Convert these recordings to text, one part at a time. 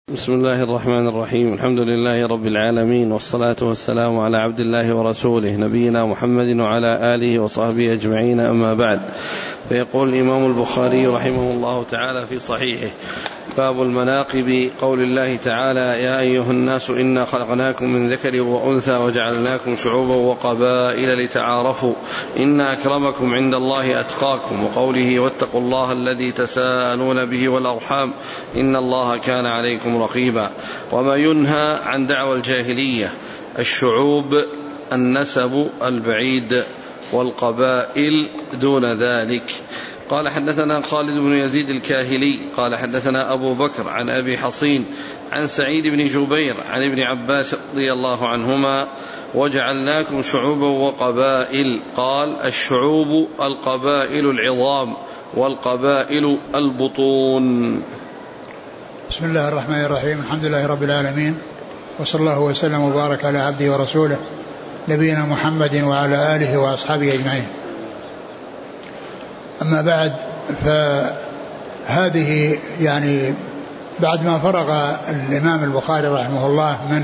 بسم الله الرحمن الرحيم. الحمد لله رب العالمين، والصلاة والسلام على عبد الله ورسوله نبينا محمد وعلى آله وصحبه أجمعين، أما بعد. فيقول الإمام البخاري رحمه الله تعالى في صحيحه: باب المناقب. قول الله تعالى: يا أيها الناس إنا خلقناكم من ذكر وأنثى وجعلناكم شعوبا وقبائل لتعارفوا إن أكرمكم عند الله أتقاكم. وقوله: واتقوا الله الذي تساءلون به والأرحام إن الله كان عليكم رقيبا. وما ينهى عن دعوى الجاهلية: الشعوب النسب البعيد، والقبائل دون ذلك. قال: حدثنا خالد بن يزيد الكاهلي قال: حدثنا أبو بكر عن أبي حصين عن سعيد بن جبير عن ابن عباس رضي الله عنهما: وجعلناكم شعوبا وقبائل. قال: الشعوب القبائل العظام، والقبائل البطون. بسم الله الرحمن الرحيم. الحمد لله رب العالمين، وصلى الله وسلم وبارك على عبده ورسوله نبينا محمد وعلى آله وأصحابه أجمعين. أما بعد، فهذه يعني بعد ما فرغ الإمام البخاري رحمه الله من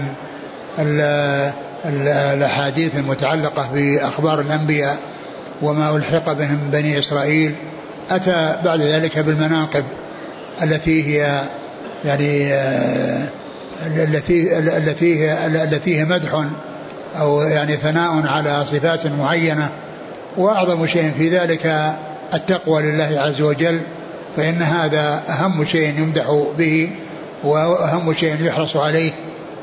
الأحاديث المتعلقة بأخبار الأنبياء وما ألحق بهم بني إسرائيل، أتى بعد ذلك بالمناقب التي هي يعني التي هي مدح أو يعني ثناء على صفات معينة. وأعظم شيء في ذلك التقوى لله عز وجل، فإن هذا أهم شيء يمدح به وأهم شيء يحرص عليه.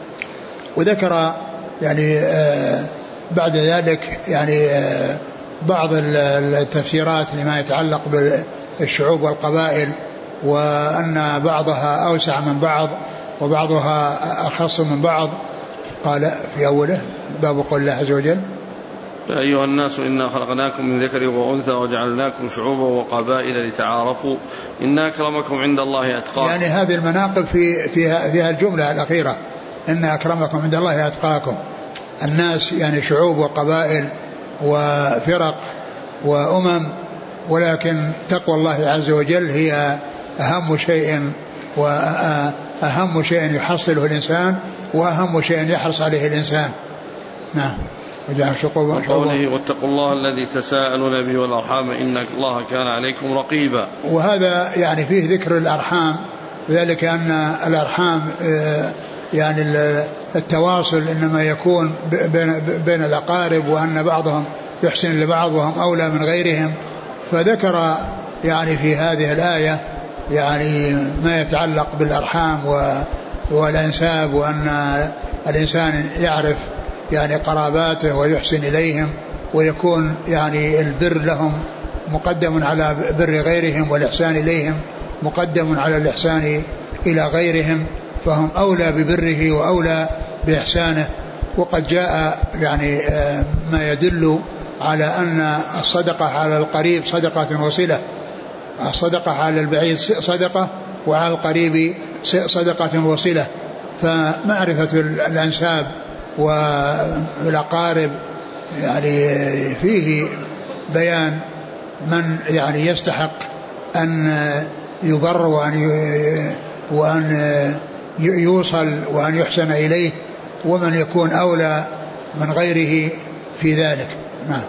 وذكر يعني بعد ذلك يعني بعض التفسيرات لما يتعلق بالشعوب والقبائل، وأن بعضها أوسع من بعض وبعضها أخص من بعض. قال في أوله: باب قول الله عز وجل: يا أيها الناس إنا خلقناكم من ذكر وأنثى وجعلناكم شعوبا وقبائل لتعارفوا إن أكرمكم عند الله أتقاكم. يعني هذه المناقب فيها الجملة الأخيرة: إن أكرمكم عند الله أتقاكم. الناس يعني شعوب وقبائل وفرق وأمم، ولكن تقوى الله عز وجل هي أهم شيء، وأهم شيء يحصله الإنسان، وأهم شيء يحرص عليه الإنسان. نعم. وقوله: واتقوا الله الذي تساءلون به والأرحام إن الله كان عليكم رقيبا. وهذا يعني فيه ذكر الأرحام، ذلك أن الأرحام يعني التواصل إنما يكون بين الأقارب، وأن بعضهم يحسن لبعض وهم أولى من غيرهم. فذكر يعني في هذه الآية يعني ما يتعلق بالأرحام والأنساب، وأن الإنسان يعرف يعني قراباته ويحسن إليهم، ويكون يعني البر لهم مقدم على بر غيرهم، والإحسان إليهم مقدم على الإحسان إلى غيرهم، فهم أولى ببره وأولى بإحسانه. وقد جاء يعني ما يدل على أن الصدقة على القريب صدقة وصلة، الصدقة على البعيد صدقة، وعلى القريب صدقة وصلة. فمعرفة الأنساب والأقارب يعني فيه بيان من يعني يستحق أن يبر وأن يوصل وأن يحسن إليه، ومن يكون أولى من غيره في ذلك. نعم.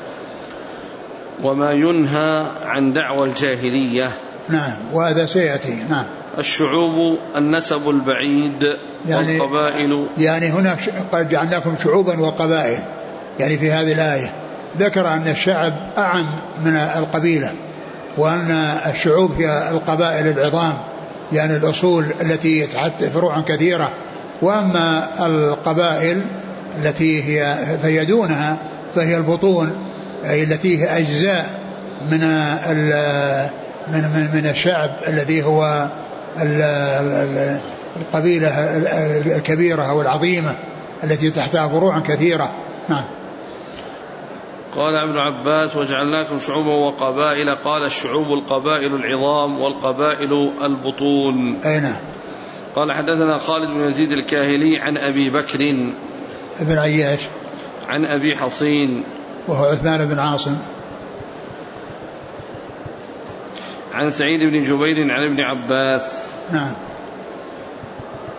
وما ينهى عن دعوى الجاهلية. نعم، وهذا سيأتي. نعم. الشعوب النسب البعيد، يعني والقبائل. يعني هنا قد جعلناكم شعوبا وقبائل، يعني في هذه الآية ذكر أن الشعب أعم من القبيلة، وأن الشعوب هي القبائل العظام، يعني الأصول التي يتعدد فروع كثيرة. وأما القبائل التي هي دونها فهي البطون، أي التي هي أجزاء من الشعب الذي هو القبيلة الكبيرة أو العظيمة التي تحتها فروع كثيرة. نعم. قال ابن عباس: وجعلناكم شعوبا وقبائل. قال: الشعوب القبائل العظام، والقبائل البطون. أين؟ قال: حدثنا خالد بن يزيد الكاهلي عن أبي بكر ابن عياش عن أبي حصين وهو عثمان بن عاصم عن سعيد بن جبير عن ابن عباس. نعم.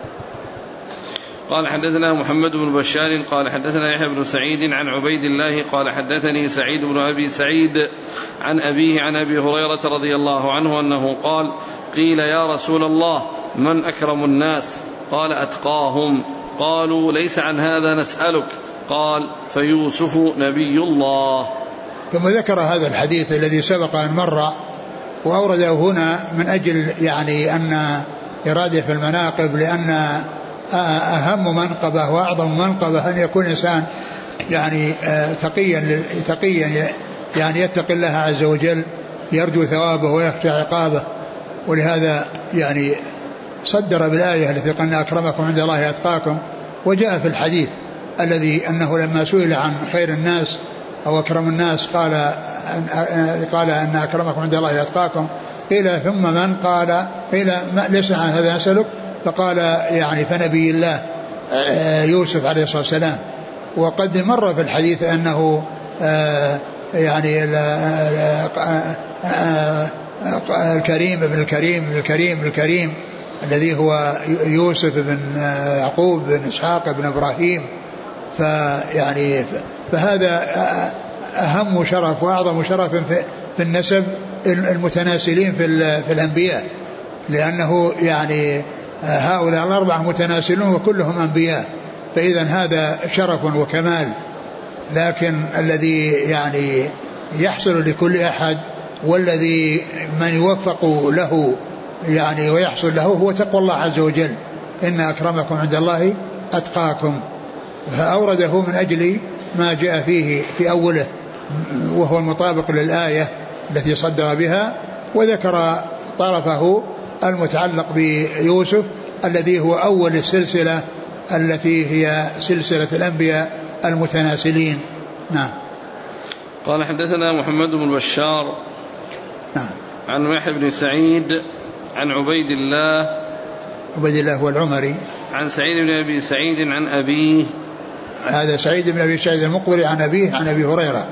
قال حدثنا محمد بن بشار قال حدثنا يحيى بن سعيد عن عبيد الله قال حدثني سعيد بن أبي سعيد عن أبيه عن أبي هريرة رضي الله عنه أنه قال قيل يا رسول الله من أكرم الناس؟ قال أتقاهم. قالوا ليس عن هذا نسألك. قال فيوسف نبي الله. ثم ذكر هذا الحديث الذي سبق أن مر وأورده هنا من أجل يعني أن إرادة في المناقب، لأن أهم منقبة وأعظم منقبة أن يكون إنسان يعني تقيا يعني يتقي الله عز وجل، يرجو ثوابه ويخشى عقابه. ولهذا يعني صدر بالآية التي قال أكرمكم عند الله أتقاكم. وجاء في الحديث الذي أنه لما سئل عن خير الناس أو أكرم الناس قال أن أكرمكم عند الله أتقاكم. قيل ثم من؟ قال قيل ليس عن هذا نسألك. فقال يعني فنبي الله يوسف عليه الصلاة والسلام. وقد مر في الحديث أنه يعني الكريم ابن الكريم الذي هو يوسف بن يعقوب بن إسحاق بن إبراهيم. فيعني فهذا أهم شرف وأعظم شرف في النسب المتناسلين في الأنبياء، لأنه يعني هؤلاء الأربعة متناسلون وكلهم أنبياء، فإذا هذا شرف وكمال. لكن الذي يعني يحصل لكل أحد والذي من يوفق له يعني ويحصل له هو تقوى الله عز وجل، إن أكرمكم عند الله أتقاكم. فأورده من أجل ما جاء فيه في أوله وهو المطابق للآية التي صدر بها، وذكر طرفه المتعلق بيوسف الذي هو أول السلسلة التي هي سلسلة الأنبياء المتناسلين. نعم. قال حدثنا محمد بن بشار نعم عن يحيى بن سعيد عن عبيد الله هو العمري عن سعيد بن أبي سعيد عن أبيه. هذا سعيد بن أبي سعيد المقبري عن أبيه عن أبي هريرة.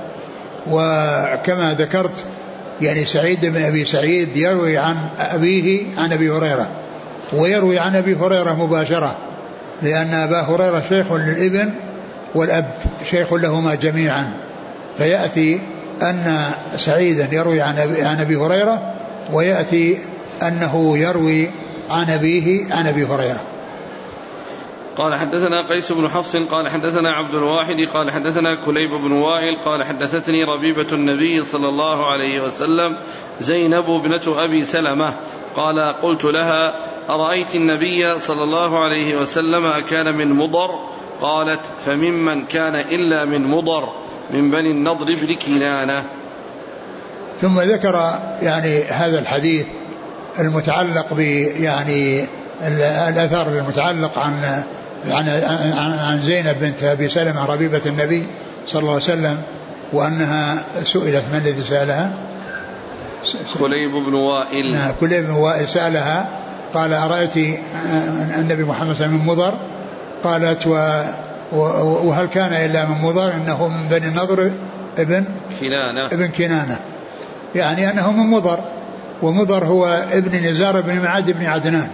وكما ذكرت يعني سعيد بن أبي سعيد يروي عن أبيه عن أبي هريرة، ويروي عن أبي هريرة مباشرة، لأن أبا هريرة شيخ للابن والأب شيخ لهما جميعا. فيأتي أن سعيدا يروي عن أبي هريرة، ويأتي أنه يروي عن أبيه عن أبي هريرة. قال حدثنا قيس بن حفص قال حدثنا عبد الواحد قال حدثنا كليب بن وائل قال حدثتني ربيبة النبي صلى الله عليه وسلم زينب ابنة أبي سلمة قال قلت لها أرأيت النبي صلى الله عليه وسلم أكان من مضر؟ قالت فممن كان إلا من مضر من بني النضر بن كنانة. ثم ذكر يعني هذا الحديث المتعلق يعني الأثر المتعلق عن زينب بنت أبي سلمة ربيبة النبي صلى الله عليه وسلم، وأنها سئلت من الذي سألها؟ كليب بن وائل. كليب بن وائل سألها قال أرأيت النبي محمد صلى الله عليه وسلم من مضر؟ قالت وهل كان إلا من مضر؟ إنه من بني النضر ابن كنانة، يعني أنه من مضر، ومضر هو ابن نزار بن معد بن عدنان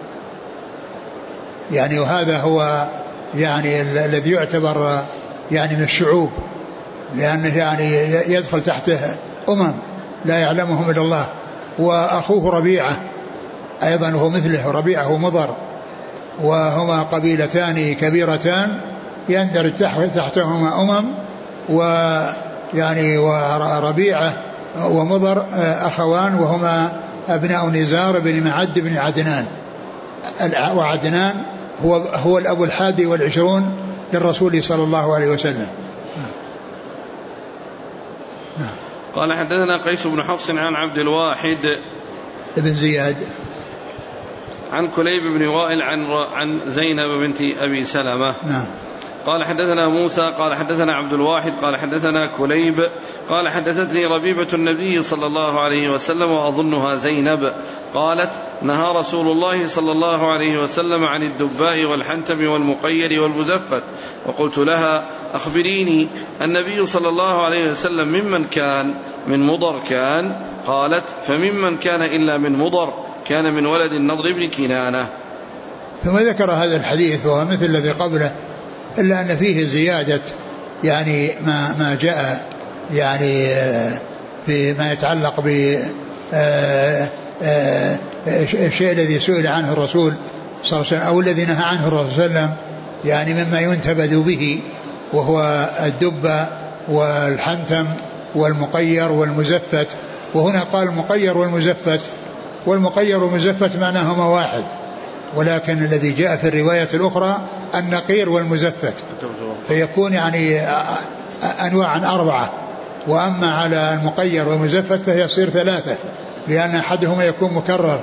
يعني، وهذا هو يعني الذي يعتبر يعني من الشعوب، لأنه يعني يدخل تحته لا يعلمهم إلا الله. وأخوه ربيعة أيضا هو مثله، ربيعة ومضر، وهما قبيلتان كبيرتان يندرج تحتهما ويعني وربيعة ومضر أخوان، وهما أبناء نزار بن معد بن عدنان. وعدنان هو الأب 21 للرسول صلى الله عليه وسلم. قال حدثنا قيس بن حفص عن عبد الواحد ابن زياد عن كليب بن وائل عن زينب بنت أبي سلمة. قال حدثنا موسى قال حدثنا عبد الواحد قال حدثنا كليب قال حدثتني ربيبة النبي صلى الله عليه وسلم وأظنها زينب قالت نهى رسول الله صلى الله عليه وسلم عن الدباء والحنتم والمقير والمزفت. وقلت لها أخبريني النبي صلى الله عليه وسلم ممن كان؟ من مضر كان؟ قالت فممن كان إلا من مضر كان من ولد النضر بن كنانة. ثم ذكر هذا الحديث وهو مثل الذي قبله إلا أن فيه زيادة يعني ما جاء يعني فيما يتعلق ب الشيء الذي سئل عنه الرسول صلى الله عليه وسلم أو الذي نهى عنه الرسول صلى الله عليه وسلم يعني مما ينتبذ به، وهو الدب والحنتم والمقير والمزفت. وهنا قال المقير والمزفت، والمقير والمزفت معناهما واحد، ولكن الذي جاء في الرواية الأخرى النقير والمزفت، فيكون يعني أنواعا 4. وأما على المقير والمزفت فهي تصير 3، لأن أحدهما يكون مكرر،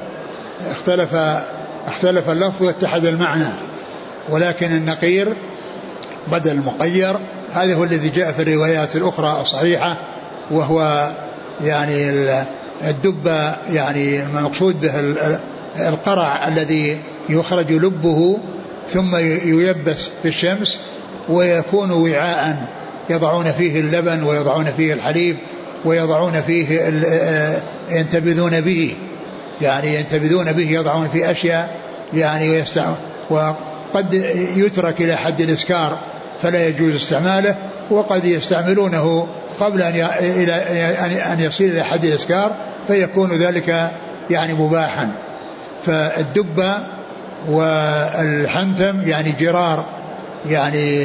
اختلف اللفظ واتحد المعنى. ولكن النقير بدل المقير هذا هو الذي جاء في الروايات الأخرى الصحيحة، وهو يعني الدب يعني المقصود به القرع الذي يخرج لبه ثم ييبس في الشمس ويكون وعاء يضعون فيه اللبن ويضعون فيه الحليب ويضعون فيه ينتبذون به، يعني ينتبذون به، يضعون فيه أشياء يعني وقد يترك إلى حد الإسكار فلا يجوز استعماله، وقد يستعملونه قبل أن يصل إلى حد الإسكار فيكون ذلك يعني مباحا. فالدب والحنتم يعني جرار يعني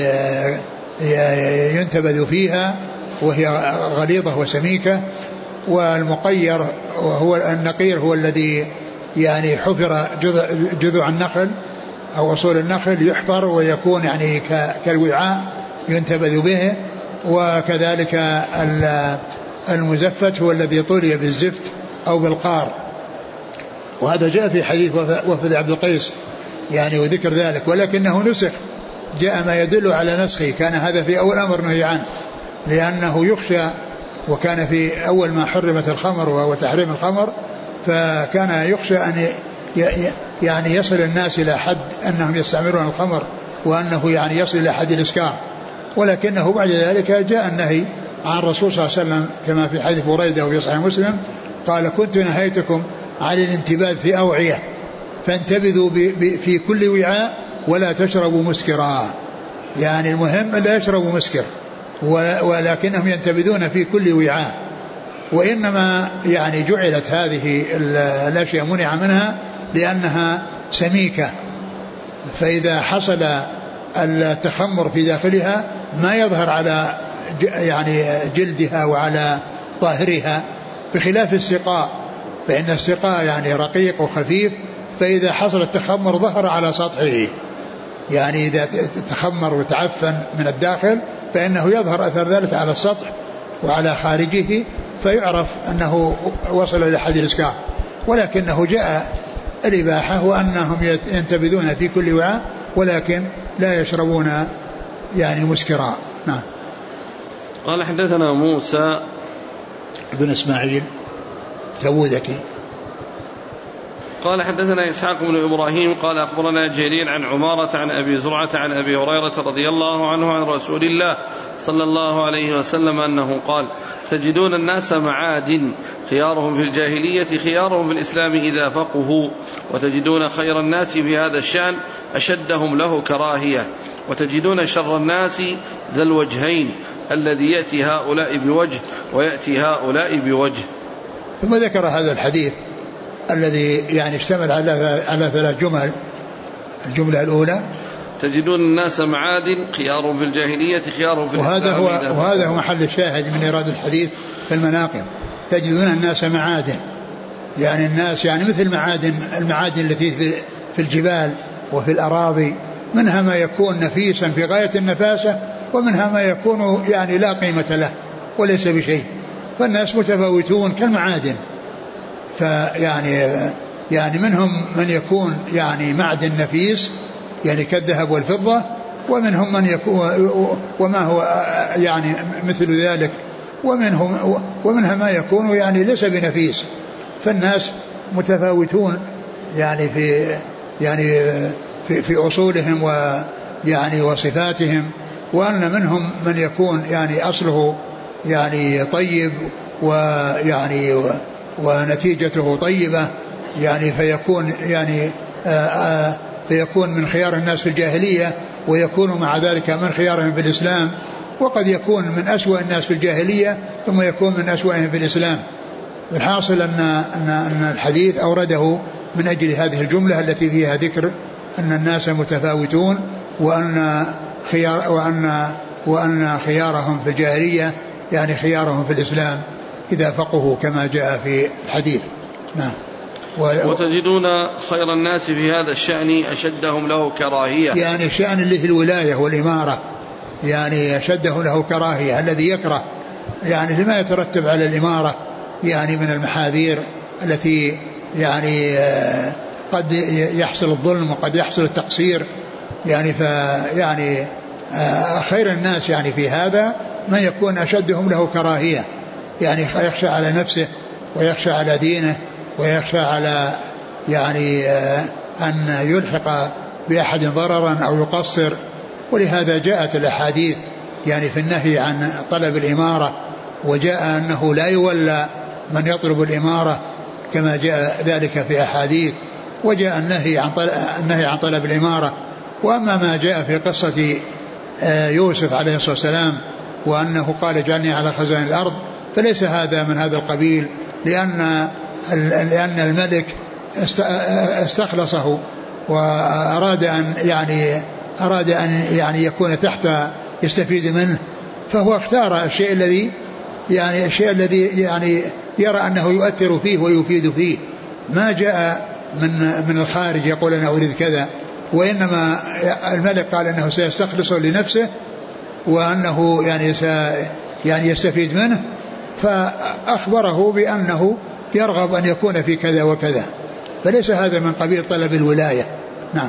ينتبذ فيها وهي غليظة وسميكة، والمقير وهو النقير هو الذي يعني حفر جذع النخل أو أصول النخل يحفر ويكون يعني كالوعاء ينتبذ به. وكذلك المزفت هو الذي طلي بالزفت أو بالقار، وهذا جاء في حديث وفد عبد القيس يعني وذكر ذلك، ولكنه نسخ، جاء ما يدل على نسخه. كان هذا في أول أمر نهي عنه لأنه يخشى، وكان في أول ما حرمت الخمر وتحريم الخمر، فكان يخشى أن يعني يصل الناس إلى حد أنهم يستعملون الخمر وأنه يعني يصل إلى حد الإسكار. ولكنه بعد ذلك جاء النهي عن الرسول صلى الله عليه وسلم كما في حديث بريدة وفي صحيح مسلم قال كنت نهيتكم عن الانتباذ في أوعية فانتبذوا في كل وعاء ولا تشربوا مسكرا، يعني المهم لا يشربوا مسكر ولكنهم ينتبذون في كل وعاء. وإنما يعني جعلت هذه الأشياء منع منها لأنها سميكة، فإذا حصل التخمر في داخلها ما يظهر على يعني جلدها وعلى ظاهرها، بخلاف السقاء، فإن السقاء يعني رقيق وخفيف، فإذا حصل التخمر ظهر على سطحه، يعني إذا تخمر وتعفن من الداخل فإنه يظهر أثر ذلك على السطح وعلى خارجه فيعرف أنه وصل إلى حد الإسكار. ولكنه جاء الإباحة وأنهم ينتبذون في كل وعاء ولكن لا يشربون يعني مسكرا. نعم. قال حدثنا موسى بن إسماعيل تبوذكي قال حدثنا إسحاق بن إبراهيم قال أخبرنا جرير عن عمارة عن أبي زرعة عن أبي هريرة رضي الله عنه عن رسول الله صلى الله عليه وسلم أنه قال تجدون الناس معادن خيارهم في الجاهلية خيارهم في الإسلام إذا فقهوا، وتجدون خير الناس في هذا الشأن أشدهم له كراهية، وتجدون شر الناس ذا الوجهين الذي يأتي هؤلاء بوجه ويأتي هؤلاء بوجه. ثم ذكر هذا الحديث الذي يعني اشتمل على 3 جمل. الجملة الأولى تجدون الناس معادن خيارهم في الجاهلية خيارهم في الإسلام، وهذا هو محل الشاهد من إيراد الحديث في المناقب. تجدون الناس معادن، يعني الناس يعني مثل المعادن التي في الجبال وفي الأراضي، منها ما يكون نفيسا في غاية النفاسة ومنها ما يكون يعني لا قيمة له وليس بشيء، فالناس متفاوتون كالمعادن. يعني منهم من يكون يعني معدن نفيس يعني كالذهب والفضة، ومنهم من يكون وما هو يعني مثل ذلك، ومنها ما يكون يعني ليس بنفيس. فالناس متفاوتون يعني في أصولهم ويعني وصفاتهم، وأن منهم من يكون يعني أصله يعني طيب ويعني ونتيجته طيبة، يعني فيكون يعني فيكون من خيار الناس في الجاهلية ويكون مع ذلك من خيارهم في الإسلام، وقد يكون من أسوأ الناس في الجاهلية ثم يكون من أسوأهم في الإسلام. الحاصل أن الحديث أورده من أجل هذه الجملة التي فيها ذكر أن الناس متفاوتون وأن خيارهم في الجاهلية يعني خيارهم في الإسلام إذا فقهوا كما جاء في الحديث. نعم. وتجدون خير الناس في هذا الشأن أشدهم له كراهية، يعني الشأن اللي في الولاية والإمارة يعني أشدهم له كراهية، الذي يكره يعني لما يترتب على الإمارة يعني من المحاذير التي يعني قد يحصل الظلم وقد يحصل التقصير يعني يعني خير الناس يعني في هذا من يكون أشدهم له كراهية، يعني يخشى على نفسه ويخشى على دينه ويخشى على يعني أن يلحق بأحد ضررا أو يقصر. ولهذا جاءت الأحاديث يعني في النهي عن طلب الإمارة، وجاء أنه لا يولى من يطلب الإمارة كما جاء ذلك في أحاديث، وجاء النهي عن طلب الإمارة. وأما ما جاء في قصة يوسف عليه الصلاة والسلام وأنه قال اجعلني على خزائن الأرض فليس هذا من هذا القبيل، لأن الملك استخلصه وأراد أن يكون تحت يستفيد منه، فهو اختار الشيء الذي يعني يرى أنه يؤثر فيه ويفيد فيه، ما جاء من الخارج يقول أنا أريد كذا، وإنما الملك قال أنه سيستخلصه لنفسه وأنه يعني يستفيد منه، فأخبره بأنه يرغب أن يكون في كذا وكذا، فليس هذا من قبيل طلب الولاية. نعم.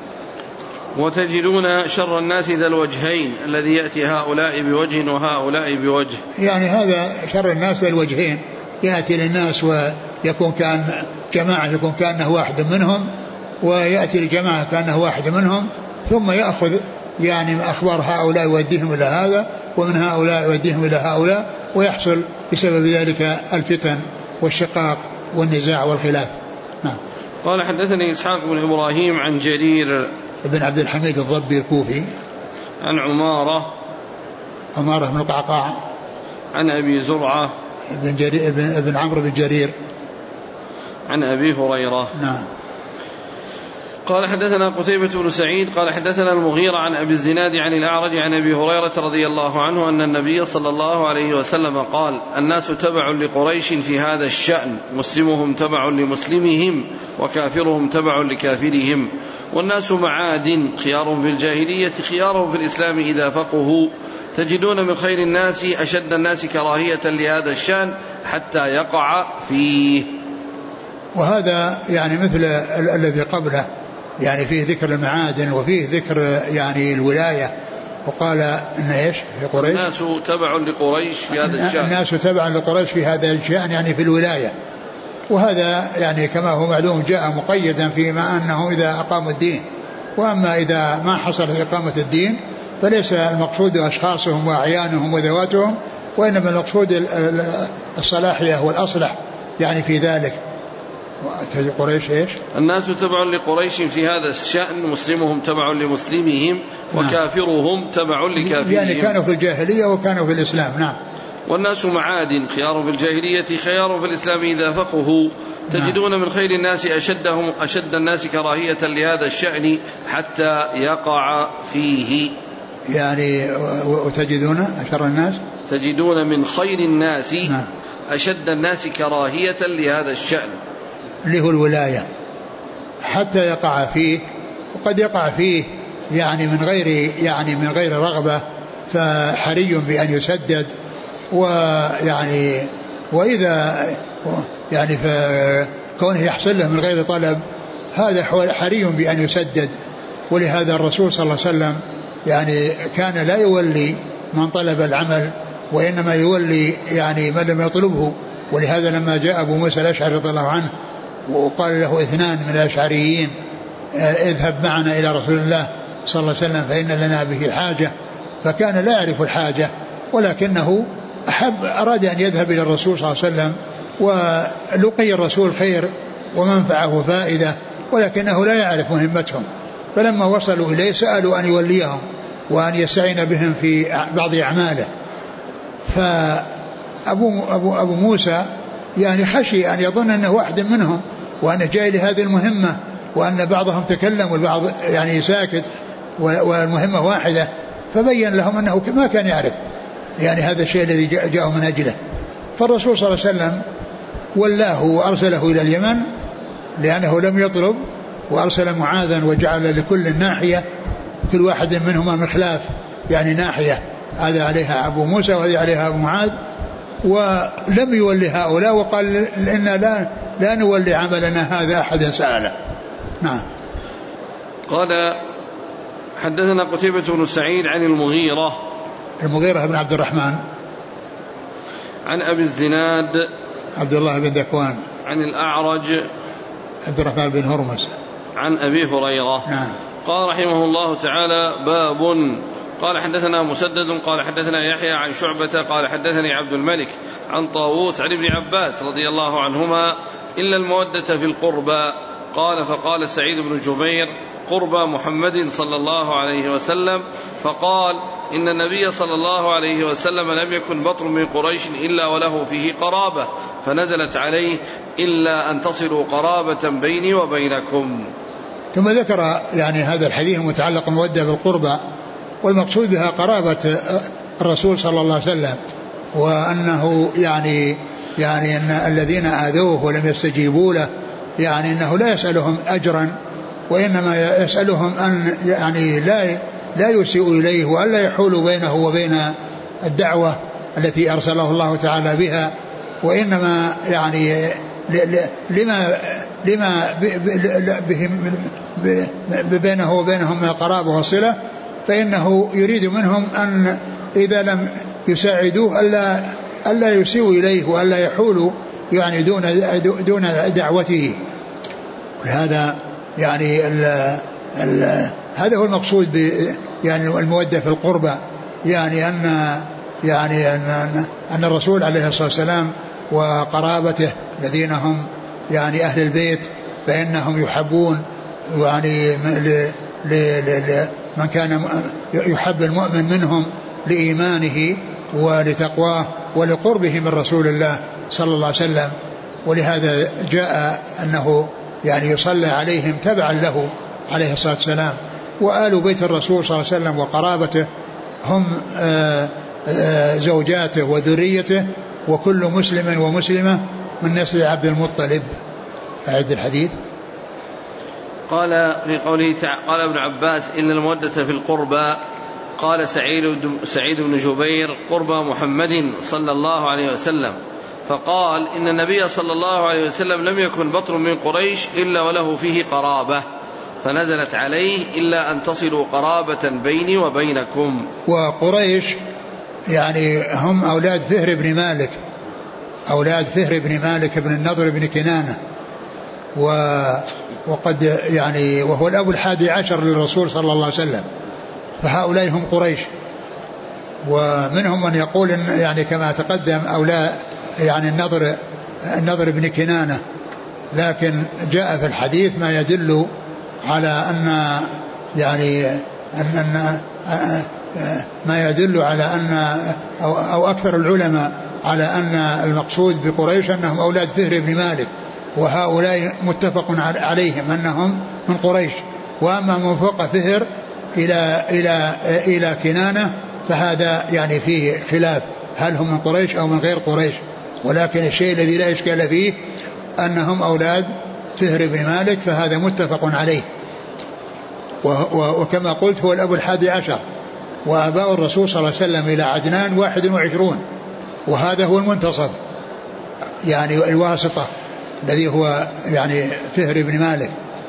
وتجدون شر الناس ذا الوجهين الذي يأتي هؤلاء بوجه وهؤلاء بوجه، يعني هذا شر الناس ذا الوجهين، يأتي للناس ويكون كان جماعة يكون كأنه واحد منهم، ويأتي الجماعة كأنه واحد منهم، ثم يأخذ يعني أخبار هؤلاء يوديهم إلى هذا ومن هؤلاء يوديهم إلى هؤلاء، ويحصل بسبب ذلك الفتن والشقاق والنزاع والخلاف. نعم. قال حدثني إسحاق بن إبراهيم عن جرير بن عبد الحميد الضبي الكوفي عن عمارة بن القعقاع عن أبي زرعة بن عمرو بن جرير عن أبي هريرة. نعم. قال حدثنا قتيبة بن سعيد قال حدثنا المغيرة عن أبي الزناد عن الأعرج عن أبي هريرة رضي الله عنه أن النبي صلى الله عليه وسلم قال الناس تبع لقريش في هذا الشأن، مسلمهم تبع لمسلمهم وكافرهم تبع لكافرهم، والناس معادن، خيار في الجاهلية خيارهم في الإسلام إذا فقهوا، تجدون من خير الناس أشد الناس كراهية لهذا الشأن حتى يقع فيه. وهذا يعني مثل الذي قبله، يعني فيه ذكر المعادن وفيه ذكر يعني الولاية. وقال إن إيش في قريش الناس تبع لقريش في هذا الشأن، الناس تبع لقريش في هذا الشأن يعني في الولاية. وهذا يعني كما هو معلوم جاء مقيدا فيما أنه إذا أقاموا الدين، وأما إذا ما حصلت إقامة الدين فليس المقصود أشخاصهم وأعيانهم وذواتهم، وإنما المقصود الصلاحية والأصلح يعني في ذلك. قريش إيش؟ الناس تبع لقريش في هذا الشأن، مسلمهم تبع لمسلمهم وكافرهم تبع لكافرهم، يعني كانوا في الجاهلية وكانوا في الإسلام. نعم. والناس معادن، خيار في الجاهلية خيار في الإسلام إذا فقهوا، تجدون من خير الناس أشد الناس كراهية لهذا الشأن حتى يقع فيه. يعني وتجدون شر الناس، تجدون من خير الناس أشد الناس كراهية لهذا الشأن اللي هو الولاية حتى يقع فيه، وقد يقع فيه يعني من غير رغبة، فحري بأن يسدد. ويعني وإذا يعني فكونه يحصل له من غير طلب هذا حري بأن يسدد. ولهذا الرسول صلى الله عليه وسلم يعني كان لا يولي من طلب العمل، وإنما يولي يعني من لم يطلبه. ولهذا لما جاء أبو موسى الأشعري رضي الله عنه وقال له اثنان من الأشعريين اذهب معنا إلى رسول الله صلى الله عليه وسلم فإن لنا به حاجة، فكان لا يعرف الحاجة، ولكنه أراد أن يذهب إلى الرسول صلى الله عليه وسلم، ولقي الرسول خير ومنفعه فائدة، ولكنه لا يعرف مهمتهم، فلما وصلوا إليه سألوا أن يوليهم وأن يستعين بهم في بعض أعماله. فأبو موسى يعني خشي أن يظن أنه واحد منهم وأنه جاي لهذه المهمة، وأن بعضهم تكلم والبعض يعني ساكت والمهمة واحدة، فبين لهم أنه ما كان يعرف يعني هذا الشيء الذي جاءه من أجله. فالرسول صلى الله عليه وسلم ولاه وأرسله إلى اليمن لأنه لم يطلب، وأرسل معاذا وجعل لكل ناحية كل واحد منهما مخلاف يعني ناحية، هذا عليها أبو موسى وهذه عليها أبو معاذ، ولم يولي هؤلاء وقال إننا لا نولي عملنا هذا أحد سأله. نعم. قال حدثنا قتيبة بن سعيد عن المغيرة بن عبد الرحمن عن أبي الزناد عبد الله بن ذكوان عن الأعرج عبد الرحمن بن هرمز عن أبي هريرة. نعم. قال رحمه الله تعالى: باب. قال حدثنا مسدد قال حدثنا يحيى عن شعبة قال حدثني عبد الملك عن طاووس عن ابن عباس رضي الله عنهما: إلا المودة في القربى. قال: فقال سعيد بن جبير: قربى محمد صلى الله عليه وسلم. فقال: إن النبي صلى الله عليه وسلم لم يكن بطر من قريش إلا وله فيه قرابة، فنزلت عليه: إلا أن تصلوا قرابة بيني وبينكم. ثم ذكر يعني هذا الحديث متعلق المودة بالقربى، والمقصود بها قرابة الرسول صلى الله عليه وسلم، وأنه يعني أن الذين آذوه ولم يستجيبوا له يعني أنه لا يسألهم أجرا، وإنما يسألهم أن يعني لا يسيئوا إليه وألا يحولوا بينه وبين الدعوة التي أرسله الله تعالى بها، وإنما يعني لما بينه وبينهم من القرابة والصلة، فإنه يريد منهم أن إذا لم يساعدوه ألا يسيئوا إليه وألا يحولوا يعني دون دعوته. ولهذا يعني هذا هو المقصود يعني المودة في القربى، يعني أن الرسول عليه الصلاة والسلام وقرابته الذين هم يعني أهل البيت فإنهم يحبون يعني من كان يحب المؤمن منهم لإيمانه ولتقواه ولقربه من رسول الله صلى الله عليه وسلم. ولهذا جاء أنه يعني يصلى عليهم تبعا له عليه الصلاة والسلام. وآل بيت الرسول صلى الله عليه وسلم وقرابته هم زوجاته وذريته وكل مسلم ومسلمة من نسل عبد المطلب. أعد الحديث. قال في قوله تعالى: قال ابن عباس: إن المودة في القربى. قال سعيد بن جبير: قربى محمد صلى الله عليه وسلم. فقال: إن النبي صلى الله عليه وسلم لم يكن بطر من قريش إلا وله فيه قرابة، فنزلت عليه: إلا أن تصلوا قرابة بيني وبينكم. وقريش يعني هم أولاد فهر بن مالك، أولاد فهر بن مالك بن النضر بن كنانة، وقد يعني وهو الأب 11 للرسول صلى الله عليه وسلم، فهؤلاء هم قريش. ومنهم من يقول إن يعني كما تقدم أولاد يعني النضر بن كنانة، لكن جاء في الحديث ما يدل على أن يعني أن ما يدل على أن أو أكثر العلماء على أن المقصود بقريش أنهم أولاد فهر بن مالك، وهؤلاء متفق عليهم أنهم من قريش. وأما من فوق فهر إلى كنانة فهذا يعني فيه خلاف، هل هم من قريش أو من غير قريش، ولكن الشيء الذي لا إشكال فيه أنهم أولاد فهر بن مالك، فهذا متفق عليه. وكما قلت هو الأب 11، وآباء الرسول صلى الله عليه وسلم إلى عدنان 21، وهذا هو المنتصف يعني الواسطة الذي هو يعني فهر بن مالك.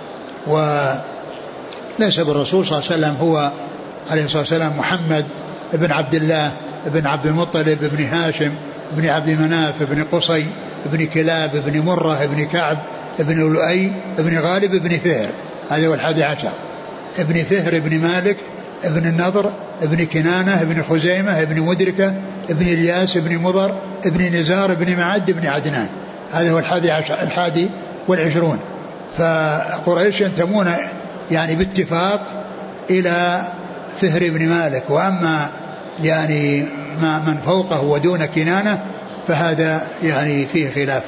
وليس بالرسول صلى الله عليه وسلم هو عليه الصلاة والسلام محمد بن عبد الله بن عبد المطلب بن هاشم بن عبد مناف بن قصي بن كلاب بن مرة بن كعب بن لؤي بن غالب بن فهر، هذا هو 11، ابن فهر بن مالك ابن النضر ابن كنانة ابن خزيمة ابن مدركة ابن الياس ابن مضر ابن نزار ابن معد ابن عدنان، هذا هو 11 21. فقريش ينتمون يعني باتفاق إلى فهر بن مالك. وأما يعني ما من فوقه ودون كنانة فهذا يعني فيه خلاف.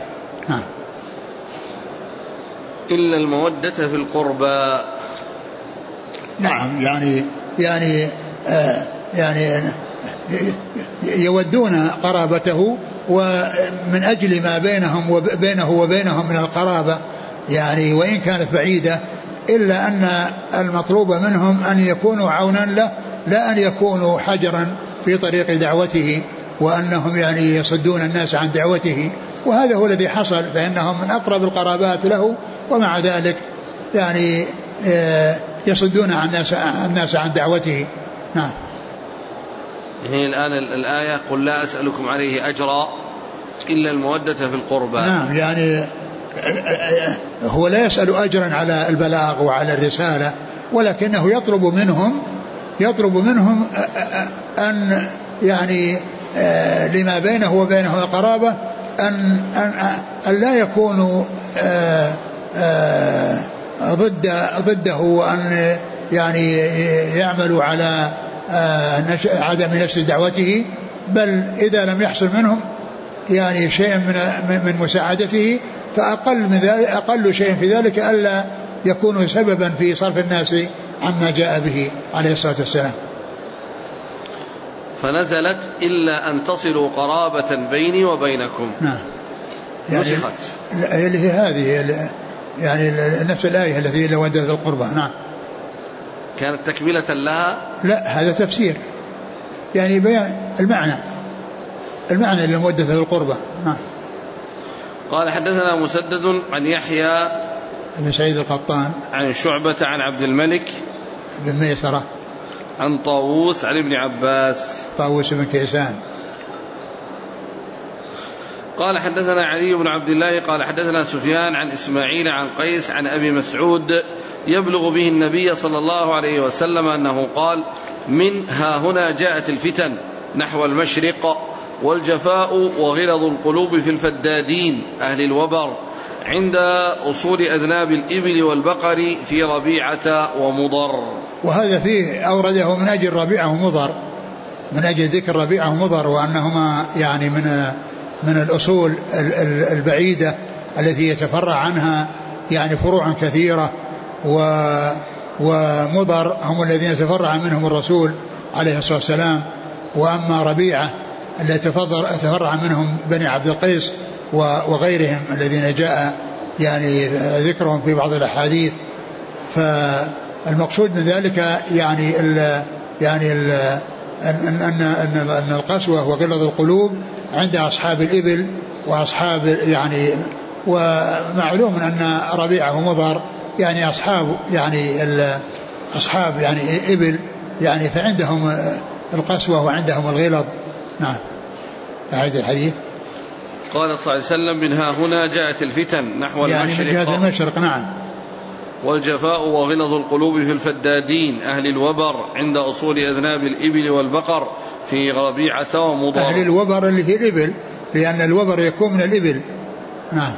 إلا المودة في القربى. نعم يعني يودون قرابته ومن أجل ما بينه وبينهم من القرابة يعني وإن كانت بعيدة، إلا أن المطلوب منهم أن يكونوا عونا له لا أن يكونوا حجرا في طريق دعوته وأنهم يعني يصدون الناس عن دعوته. وهذا هو الذي حصل، فإنهم من أقرب القرابات له ومع ذلك يعني يصدون الناس عن دعوته. نعم. هي الآن الآية قل لا أسألكم عليه أجرا إلا المودة في القربى. نعم يعني هو لا يسأل أجرا على البلاغ وعلى الرسالة، ولكنه يطلب منهم أن يعني لما بينه وبينه القرابة أن لا يكونوا ضده وأن يعني يعملوا على عدم نشر دعوته، بل إذا لم يحصل منهم يعني شيء من مساعدته فأقل من ذلك، أقل شيء في ذلك ألا يكونوا سببا في صرف الناس عما جاء به عليه الصلاة والسلام. فنزلت إلا أن تصلوا قرابة بيني وبينكم. نعم. يعني نسخت اللي هي هذه يعني نفس الآية التي لودت القربى. نعم. كانت تكملة لها؟ لا، هذا تفسير يعني بيان المعنى لمودة القربى. نعم. قال حدثنا مسدد عن يحيى بن سعيد القطان عن شعبة عن عبد الملك بن ميسرة عن طاووس عن ابن عباس. طاووس بن كيسان. قال حدثنا علي بن عبد الله قال حدثنا سفيان عن إسماعيل عن قيس عن أبي مسعود يبلغ به النبي صلى الله عليه وسلم أنه قال من ها هنا جاءت الفتن نحو المشرق والجفاء وغلظ القلوب في الفدادين أهل الوبر عند أصول أذناب الإبل والبقر في ربيعة ومضر. وهذا فيه أورده من أجل ربيعة ومضر، من أجل ذكر ربيعة ومضر وأنهما يعني من الأصول البعيدة التي يتفرع عنها يعني فروع كثيرة، ومضر هم الذين تفرع منهم الرسول عليه الصلاة والسلام. وأما ربيعة التي تفرع منهم بني عبد القيس وغيرهم الذين جاء يعني ذكرهم في بعض الأحاديث. فالمقصود من ذلك يعني أن القسوة وغلظ القلوب عند أصحاب الإبل وأصحاب يعني، ومعلوم أن ربيعة ومضر يعني أصحاب يعني إبل يعني فعندهم القسوة وعندهم الغلظ. نعم. أعيد الحديث. قال صلى الله عليه وسلم من ها هنا جاءت الفتن نحو يعني المشرق، يعني من المشرق. نعم. والجفاء وغلظ القلوب في الفدادين أهل الوبر عند أصول أذناب الإبل والبقر في ربيعة ومضر. أهل الوبر اللي في الإبل، لأن الوبر يكون من الإبل. نعم.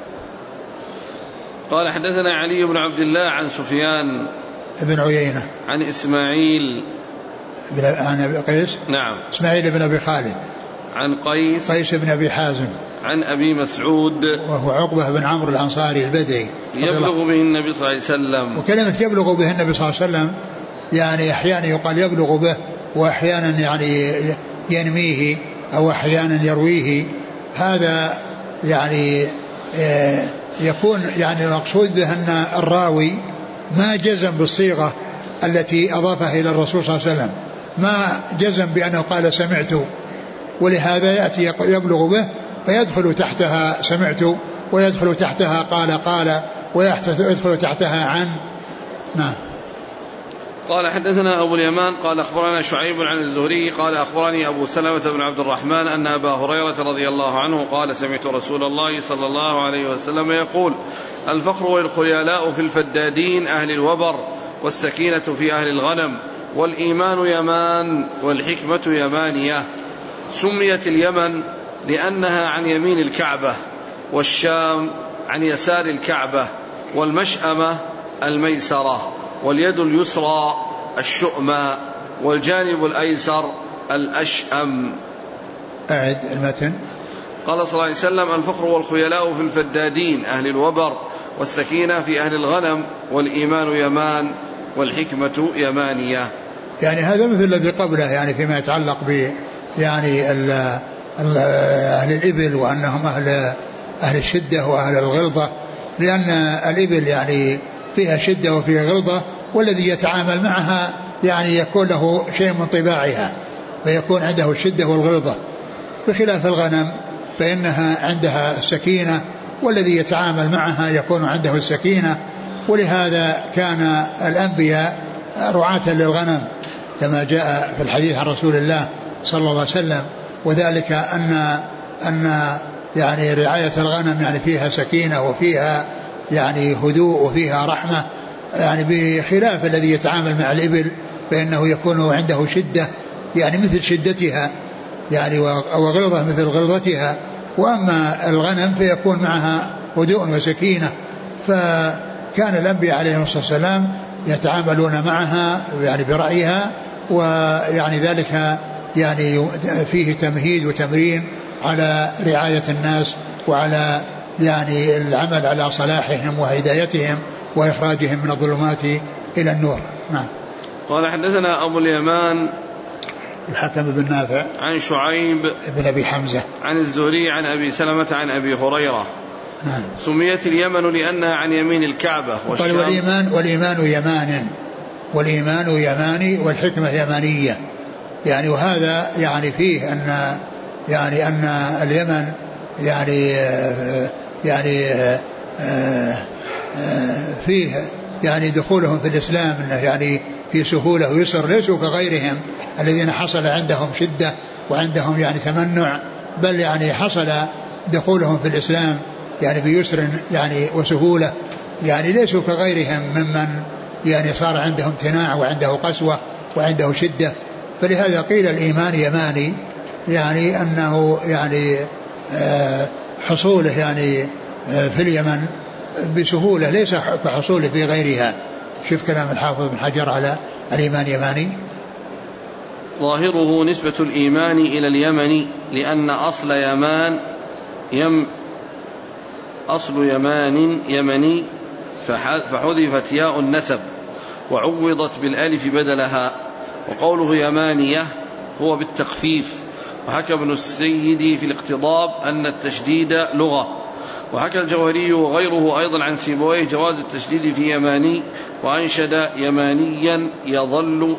قال حدثنا علي بن عبد الله عن سفيان بن عيينة عن إسماعيل عن أبي قيس. نعم. إسماعيل بن أبي خالد عن قيس بن أبي حازم عن أبي مسعود وهو عقبة بن عمرو الأنصاري البدري يبلغ به النبي صلى الله عليه وسلم. وكلمة يبلغ به النبي صلى الله عليه وسلم يعني أحيانا يقال يبلغ به وأحيانا يعني ينميه أو أحيانا يرويه. هذا يعني يكون يعني المقصود به أن الراوي ما جزم بالصيغة التي أضافها إلى الرسول صلى الله عليه وسلم، ما جزم بأنه قال سمعت، ولهذا يأتي يبلغ به فيدخل تحتها سمعت ويدخل تحتها قال ويدخل تحتها عن. نعم. قال حدثنا أبو اليمان قال أخبرنا شعيب عن الزهري قال أخبرني أبو سلمة بن عبد الرحمن أن أبا هريرة رضي الله عنه قال سمعت رسول الله صلى الله عليه وسلم يقول الفخر والخيلاء في الفدادين أهل الوبر والسكينة في أهل الغنم والإيمان يمان والحكمة يمانية. سميت اليمن لأنها عن يمين الكعبة، والشام عن يسار الكعبة، والمشأمة الميسرة، واليد اليسرى الشؤمى، والجانب الأيسر الأشأم. أعد المتن. قال صلى الله عليه وسلم: الفخر والخيلاء في الفدادين أهل الوبر، والسكينة في أهل الغنم، والإيمان يمان، والحكمة يمانية. يعني هذا مثل الذي قبله، يعني فيما يتعلق ب يعني أهل الإبل، وأنهم أهل الشدة وأهل الغلظة، لأن الإبل يعني فيها شدة وفيها غلظة، والذي يتعامل معها يعني يكون له شيء من طباعها فيكون عنده الشدة والغلظة، بخلاف الغنم فإنها عندها السكينة، والذي يتعامل معها يكون عنده السكينة. ولهذا كان الأنبياء رعاة للغنم كما جاء في الحديث عن رسول الله صلى الله عليه وسلم، وذلك أن يعني رعاية الغنم يعني فيها سكينة وفيها يعني هدوء وفيها رحمة، يعني بخلاف الذي يتعامل مع الإبل فإنه يكون عنده شدة يعني مثل شدتها يعني وغلظة مثل غلظتها، وأما الغنم فيكون معها هدوء وسكينة. فكان الأنبياء عليهم الصلاة والسلام يتعاملون معها يعني برأيها، ويعني ذلك يعني فيه تمهيد وتمرين على رعاية الناس وعلى يعني العمل على صلاحهم وهدايتهم وإخراجهم من الظلمات إلى النور. نعم. قال: حدثنا أبو اليمان الحكم بن نافع عن شعيب بن أبي حمزة عن الزهري عن أبي سلمة عن أبي هريرة. نعم. سميت اليمن لأنها عن يمين الكعبة. والإيمان يماني والحكمة يمانية، يعني وهذا يعني فيه أن اليمن فيه يعني دخولهم في الإسلام إنه يعني في سهولة ويسر، ليسوا كغيرهم الذين حصل عندهم شدة وعندهم يعني تمنع، بل يعني حصل دخولهم في الإسلام يعني بيسر يعني وسهولة، يعني ليسوا كغيرهم ممن يعني صار عندهم امتناع وعنده قسوة وعنده شدة. فلهذا قيل الإيمان يماني، يعني أنه يعني حصوله يعني في اليمن بسهولة ليس كحصوله في غيرها. شوف كلام الحافظ بن حجر على الإيمان يماني: ظاهره نسبة الإيمان إلى اليمن، لأن أصل يمان يمني، فحذفت ياء النسب وعوضت بالألف بدلها. وقوله يمانية هو بالتخفيف. وحكى ابن السيد في الاقتضاب أن التشديد لغة. وحكى الجوهري وغيره أيضا عن سيبويه جواز التشديد في يماني، وأنشد يمانيا يظل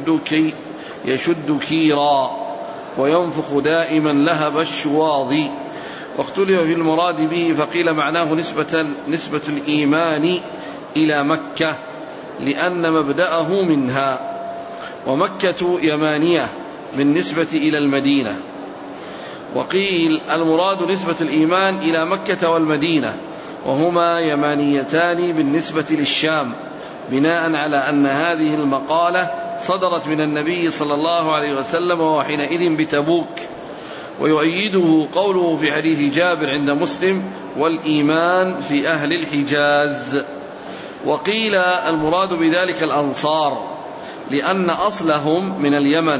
يشد كيرا وينفخ دائما لهب الشواظ. واختلف في المراد به، فقيل معناه نسبة الإيمان إلى مكة لأن مبدأه منها، ومكة يمانية بالنسبة إلى المدينة. وقيل المراد نسبة الإيمان إلى مكة والمدينة، وهما يمانيتان بالنسبة للشام، بناء على أن هذه المقالة صدرت من النبي صلى الله عليه وسلم وحينئذ بتبوك. ويؤيده قوله في حديث جابر عند مسلم: والإيمان في أهل الحجاز. وقيل المراد بذلك الأنصار، لأن أصلهم من اليمن،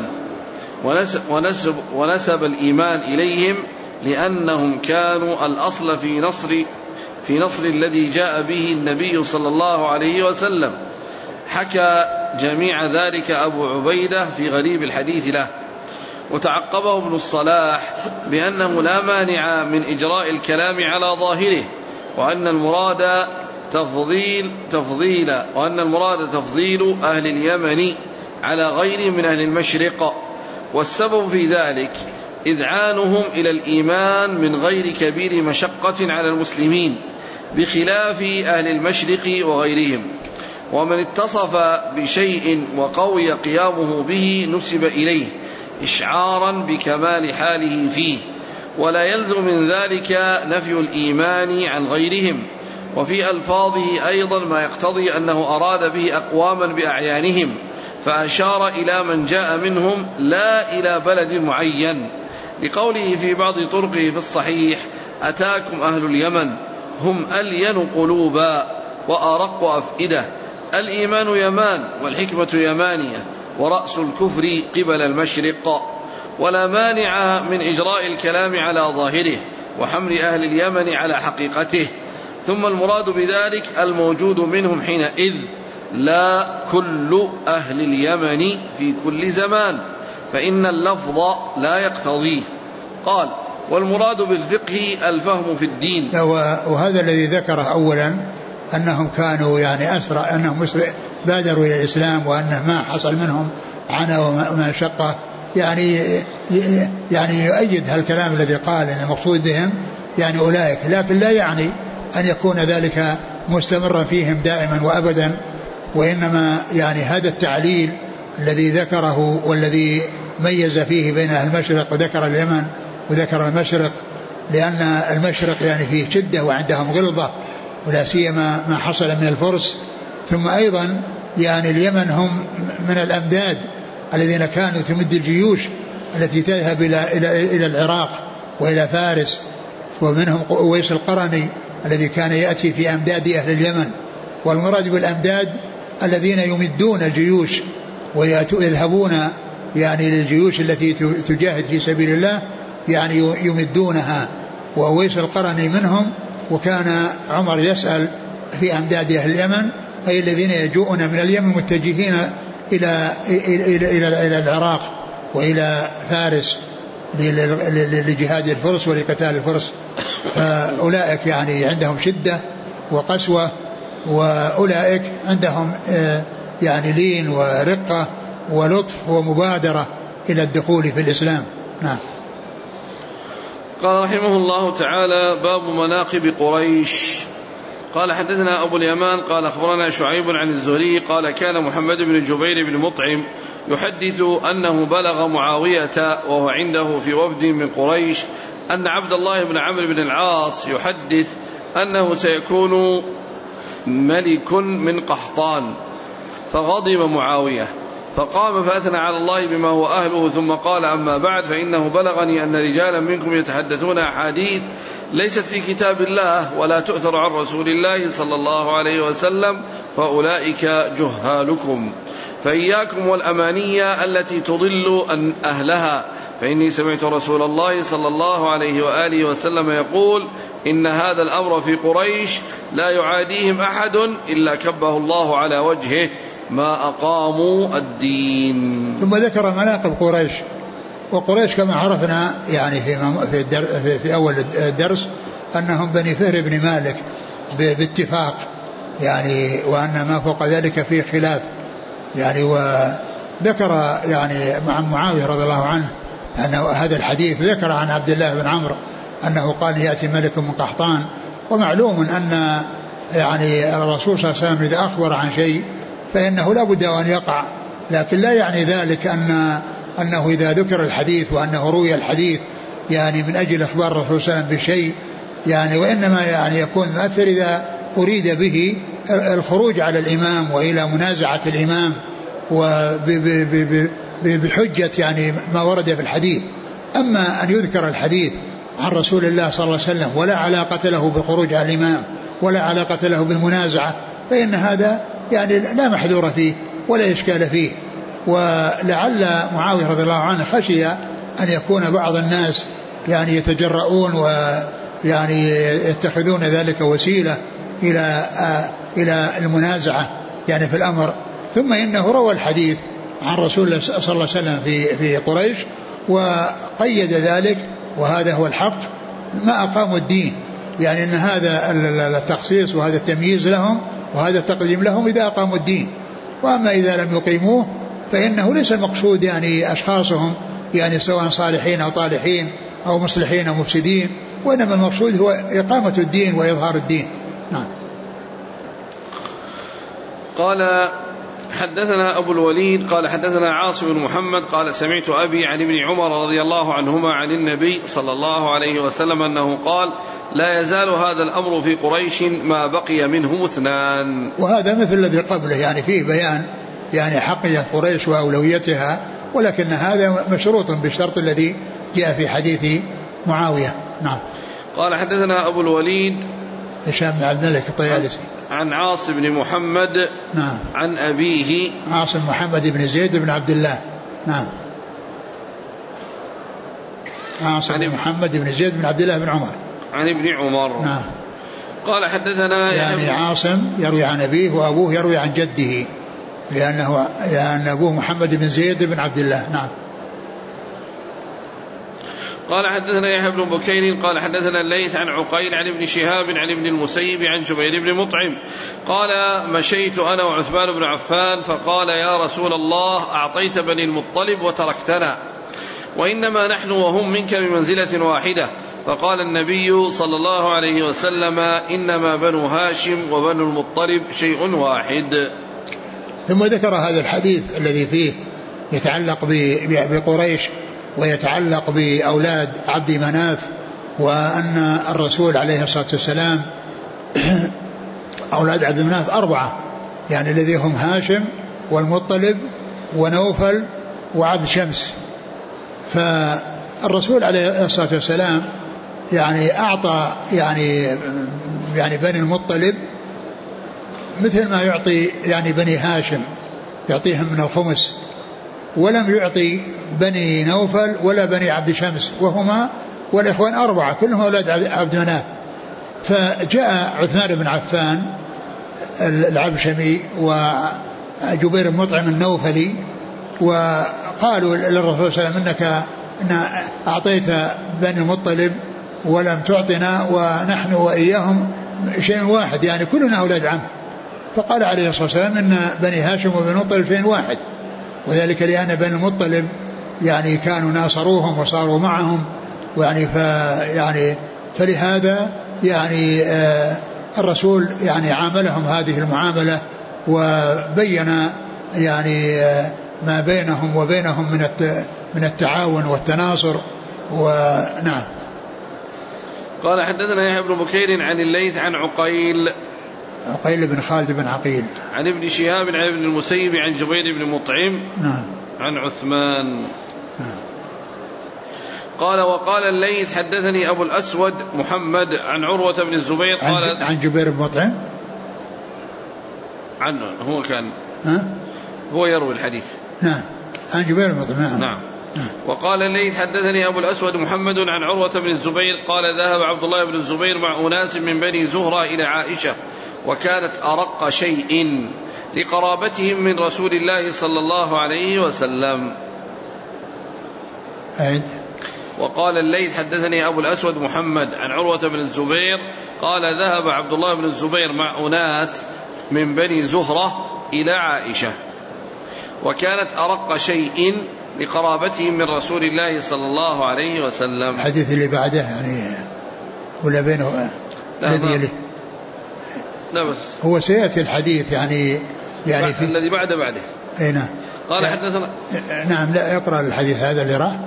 ونسب الإيمان إليهم لأنهم كانوا الأصل في نصر الذي جاء به النبي صلى الله عليه وسلم. حكى جميع ذلك أبو عبيدة في غريب الحديث له. وتعقبه ابن الصلاح بأنه لا مانع من إجراء الكلام على ظاهره، وأن المراد تفضيل أهل اليمن على غير من أهل المشرق، والسبب في ذلك إذعانهم إلى الإيمان من غير كبير مشقة على المسلمين، بخلاف أهل المشرق وغيرهم. ومن اتصف بشيء وقوي قيامه به نسب إليه إشعارا بكمال حاله فيه، ولا يلزم من ذلك نفي الإيمان عن غيرهم. وفي ألفاظه أيضا ما يقتضي أنه أراد به أقواما بأعيانهم، فأشار إلى من جاء منهم لا إلى بلد معين، لقوله في بعض طرقه في الصحيح: أتاكم أهل اليمن هم ألين قلوبا وأرق أفئدة، الإيمان يمان والحكمة يمانية ورأس الكفر قبل المشرق، ولا مانع من إجراء الكلام على ظاهره وحمل أهل اليمن على حقيقته. ثم المراد بذلك الموجود منهم حينئذ، لا كل أهل اليمن في كل زمان، فإن اللفظ لا يقتضيه. قال: والمراد بالفقه الفهم في الدين. وهذا الذي ذكره أولا أنهم كانوا يعني أسرع، أنهم بادروا إلى الإسلام، وأنه ما حصل منهم عنا ومشقة، يعني يؤيد هالكلام الذي قال أن المقصود بهم يعني أولئك، لكن لا يعني أن يكون ذلك مستمرا فيهم دائما وأبدا، وإنما يعني هذا التعليل الذي ذكره والذي ميز فيه بين المشرق وذكر اليمن وذكر المشرق، لأن المشرق يعني فيه شدة وعندهم غلظة، ولا سيما ما حصل من الفرس. ثم أيضا يعني اليمن هم من الأمداد الذين كانوا تمد الجيوش التي تذهب إلى العراق وإلى فارس، ومنهم أويس القرني الذي كان يأتي في أمداد أهل اليمن. والمراد بالأمداد الذين يمدون الجيوش ويذهبون يعني للجيوش التي تجاهد في سبيل الله، يعني يمدونها، وأويس القرني منهم. وكان عمر يسأل في أمداد أهل اليمن أي الذين يجوءون من اليمن متجهين إلى العراق وإلى فارس لجهاد الفرس ولقتال الفرس. فأولئك يعني عندهم شدة وقسوة، وأولئك عندهم يعني لين ورقة ولطف ومبادرة إلى الدخول في الإسلام. نعم. قال رحمه الله تعالى: باب مناقب قريش. قال: حدثنا أبو اليمان قال أخبرنا شعيب عن الزهري قال: كان محمد بن جبير بن مطعم يحدث أنه بلغ معاوية وهو عنده في وفد من قريش أن عبد الله بن عمرو بن العاص يحدث أنه سيكون ملك من قحطان، فغضب معاوية فقام فأثنى على الله بما هو أهله، ثم قال: أما بعد، فإنه بلغني أن رجالا منكم يتحدثون أحاديث ليست في كتاب الله ولا تؤثر عن رسول الله صلى الله عليه وسلم، فأولئك جهالكم، فإياكم والأمانية التي تضل أهلها، فإني سمعت رسول الله صلى الله عليه وآله وسلم يقول: إن هذا الأمر في قريش لا يعاديهم أحد إلا كبه الله على وجهه ما أقاموا الدين. ثم ذكر مناقب قريش. وقريش كما عرفنا يعني في أول الدرس أنهم بني فهر بن مالك باتفاق، يعني وأن ما فوق ذلك فيه خلاف يعني. وذكر يعني مع معاوية رضي الله عنه أن هذا الحديث ذكر عن عبد الله بن عمرو أنه قال: يأتي ملك من قحطان. ومعلوم أن يعني الرسول صلى الله عليه وسلم إذا أخبر عن شيء فإنه لا بد أن يقع، لكن لا يعني ذلك أنه إذا ذكر الحديث وأنه روي الحديث يعني من أجل إخبار الرسول صلى الله عليه وسلم بشيء يعني، وإنما يعني يكون مؤثر إذا أريد به الخروج على الإمام وإلى منازعة الإمام وبحجة يعني ما ورد في الحديث. أما أن يذكر الحديث عن رسول الله صلى الله عليه وسلم ولا علاقة له بالخروج على الإمام ولا علاقة له بالمنازعة، فإن هذا يعني لا محذور فيه ولا إشكال فيه. ولعل معاوية رضي الله عنه خشي أن يكون بعض الناس يعني يتجرؤون ويعني يتخذون ذلك وسيلة إلى المنازعة يعني في الأمر. ثم إنه روى الحديث عن رسول الله صلى الله عليه وسلم في قريش وقيد ذلك، وهذا هو الحق ما أقاموا الدين، يعني أن هذا التخصيص وهذا التمييز لهم وهذا التقديم لهم إذا أقاموا الدين. وأما إذا لم يقيموه فإنه ليس المقصود يعني أشخاصهم يعني سواء صالحين أو طالحين أو مصلحين أو مفسدين، وإنما المقصود هو إقامة الدين وإظهار الدين. نعم. قال: حدثنا أبو الوليد قال حدثنا عاصم بن محمد قال: سمعت أبي عن ابن عمر رضي الله عنهما عن النبي صلى الله عليه وسلم أنه قال: لا يزال هذا الأمر في قريش ما بقي منهم اثنان. وهذا مثل الذي قبله يعني فيه بيان يعني حقية قريش وأولويتها، ولكن هذا مشروط بالشرط الذي جاء في حديث معاوية. نعم. قال: حدثنا أبو الوليد هشام بن عبد الملك الطيالسي. عن عاصم بن محمد. نعم. عن أبيه عاصم محمد بن زيد بن عبد الله. نعم. عاصم بن محمد بن زيد بن عبد الله بن عمر. عن ابن عمر. نعم. قال حدثنا يعني عاصم يروي عن أبيه وأبوه يروي عن جده، لأن أبوه محمد بن زيد بن عبد الله. نعم. قال حدثنا يحيى بن بكير قال حدثنا الليث عن عقيل عن ابن شهاب عن ابن المسيب عن جبير بن مطعم قال مشيت أنا وعثمان بن عفان فقال يا رسول الله أعطيت بني المطلب وتركتنا وإنما نحن وهم منك بمنزلة واحدة. فقال النبي صلى الله عليه وسلم إنما بنو هاشم وبنو المطلب شيء واحد. ثم ذكر هذا الحديث الذي فيه يتعلق بقريش ويتعلق بأولاد عبد مناف، وأن الرسول عليه الصلاة والسلام أولاد عبد مناف 4 يعني الذي هم هاشم والمطلب ونوفل وعبد شمس. فالرسول عليه الصلاة والسلام يعني أعطى يعني بني المطلب مثل ما يعطي يعني بني هاشم، يعطيهم من الخمس، ولم يعطي بني نوفل ولا بني عبد شمس، وهما والإخوان 4 كلهم أولاد عبد مناف. فجاء عثمان بن عفان العبشمي وجبير بن مطعم النوفلي وقالوا للرسول صلى الله عليه وسلم إن أعطيت بني المطلب ولم تعطنا ونحن وإياهم شيء واحد، يعني كلنا أولاد عم. فقال عليه الصلاة والسلام إن بني هاشم وبني المطلب شيء واحد، وذلك لأن بني المطلب يعني كانوا ناصروهم وصاروا معهم، يعني فلهذا يعني الرسول يعني عاملهم هذه المعاملة وبين يعني ما بينهم وبينهم من التعاون والتناصر. ونعم. قال حدثنا يحيى بن بكير عن الليث عن عقيل بن خالد بن عقيل عن ابن شهاب عن ابن المسيب عن جبير بن مطعم. نعم. عن عثمان. نعم. قال وقال الليث حدثني أبو الأسود محمد عن عروة بن الزبير قال عن جبير بن مطعم عنه هو كان هو يروي الحديث. نعم. عن جبير بن مطعم. نعم. وقال الليث حدثني أبو الأسود محمد عن عروة بن الزبير قال ذهب عبد الله بن الزبير مع أناس من بني زهرة إلى عائشة وكانت أرق شيء لقرابتهم من رسول الله صلى الله عليه وسلم. وقال الليث حدثني أبو الأسود محمد عن عروة بن الزبير قال ذهب عبد الله بن الزبير مع أناس من بني زهرة إلى عائشة وكانت أرق شيء لقرابتهم من رسول الله صلى الله عليه وسلم. الحديث اللي بعده يعني ولا بينه الذي يليه؟ لا بس هو سيأتي الحديث يعني في الذي بعده. اي نعم. قال حدثنا. نعم. لا اقرأ الحديث هذا اللي راح.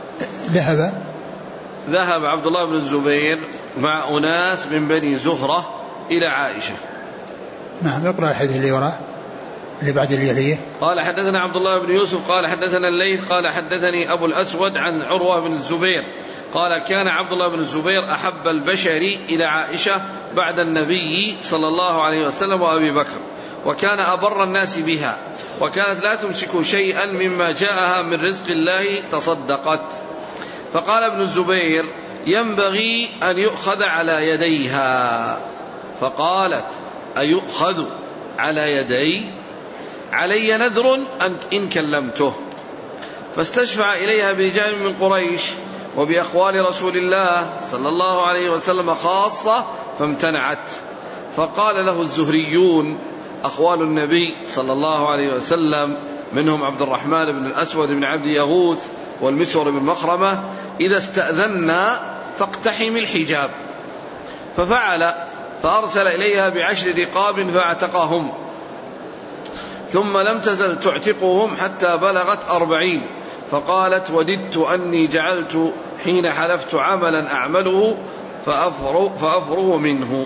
ذهب عبد الله بن الزبير مع أناس من بني زهرة إلى عائشة. نعم. اقرأ الحديث اللي وراه اللي بعد اللي يليه. قال حدثنا عبد الله بن يوسف قال حدثنا الليث قال حدثني أبو الأسود عن عروة بن الزبير قال كان عبد الله بن الزبير أحب البشر إلى عائشة بعد النبي صلى الله عليه وسلم وأبي بكر وكان أبر الناس بها وكانت لا تمسك شيئا مما جاءها من رزق الله تصدقت. فقال ابن الزبير ينبغي أن يؤخذ على يديها. فقالت أيؤخذ على يدي؟ علي نذر إن كلمته. فاستشفع إليها برجال من قريش وبأخوال رسول الله صلى الله عليه وسلم خاصة فامتنعت. فقال له الزهريون أخوال النبي صلى الله عليه وسلم منهم عبد الرحمن بن الأسود بن عبد يغوث والمسور بن مخرمة إذا استأذنا فاقتحم الحجاب. ففعل فأرسل إليها ب10 رقاب فاعتقهم ثم لم تزل تعتقهم حتى بلغت 40. فقالت وددت أني جعلت حين حلفت عملا أعمله فأفرغ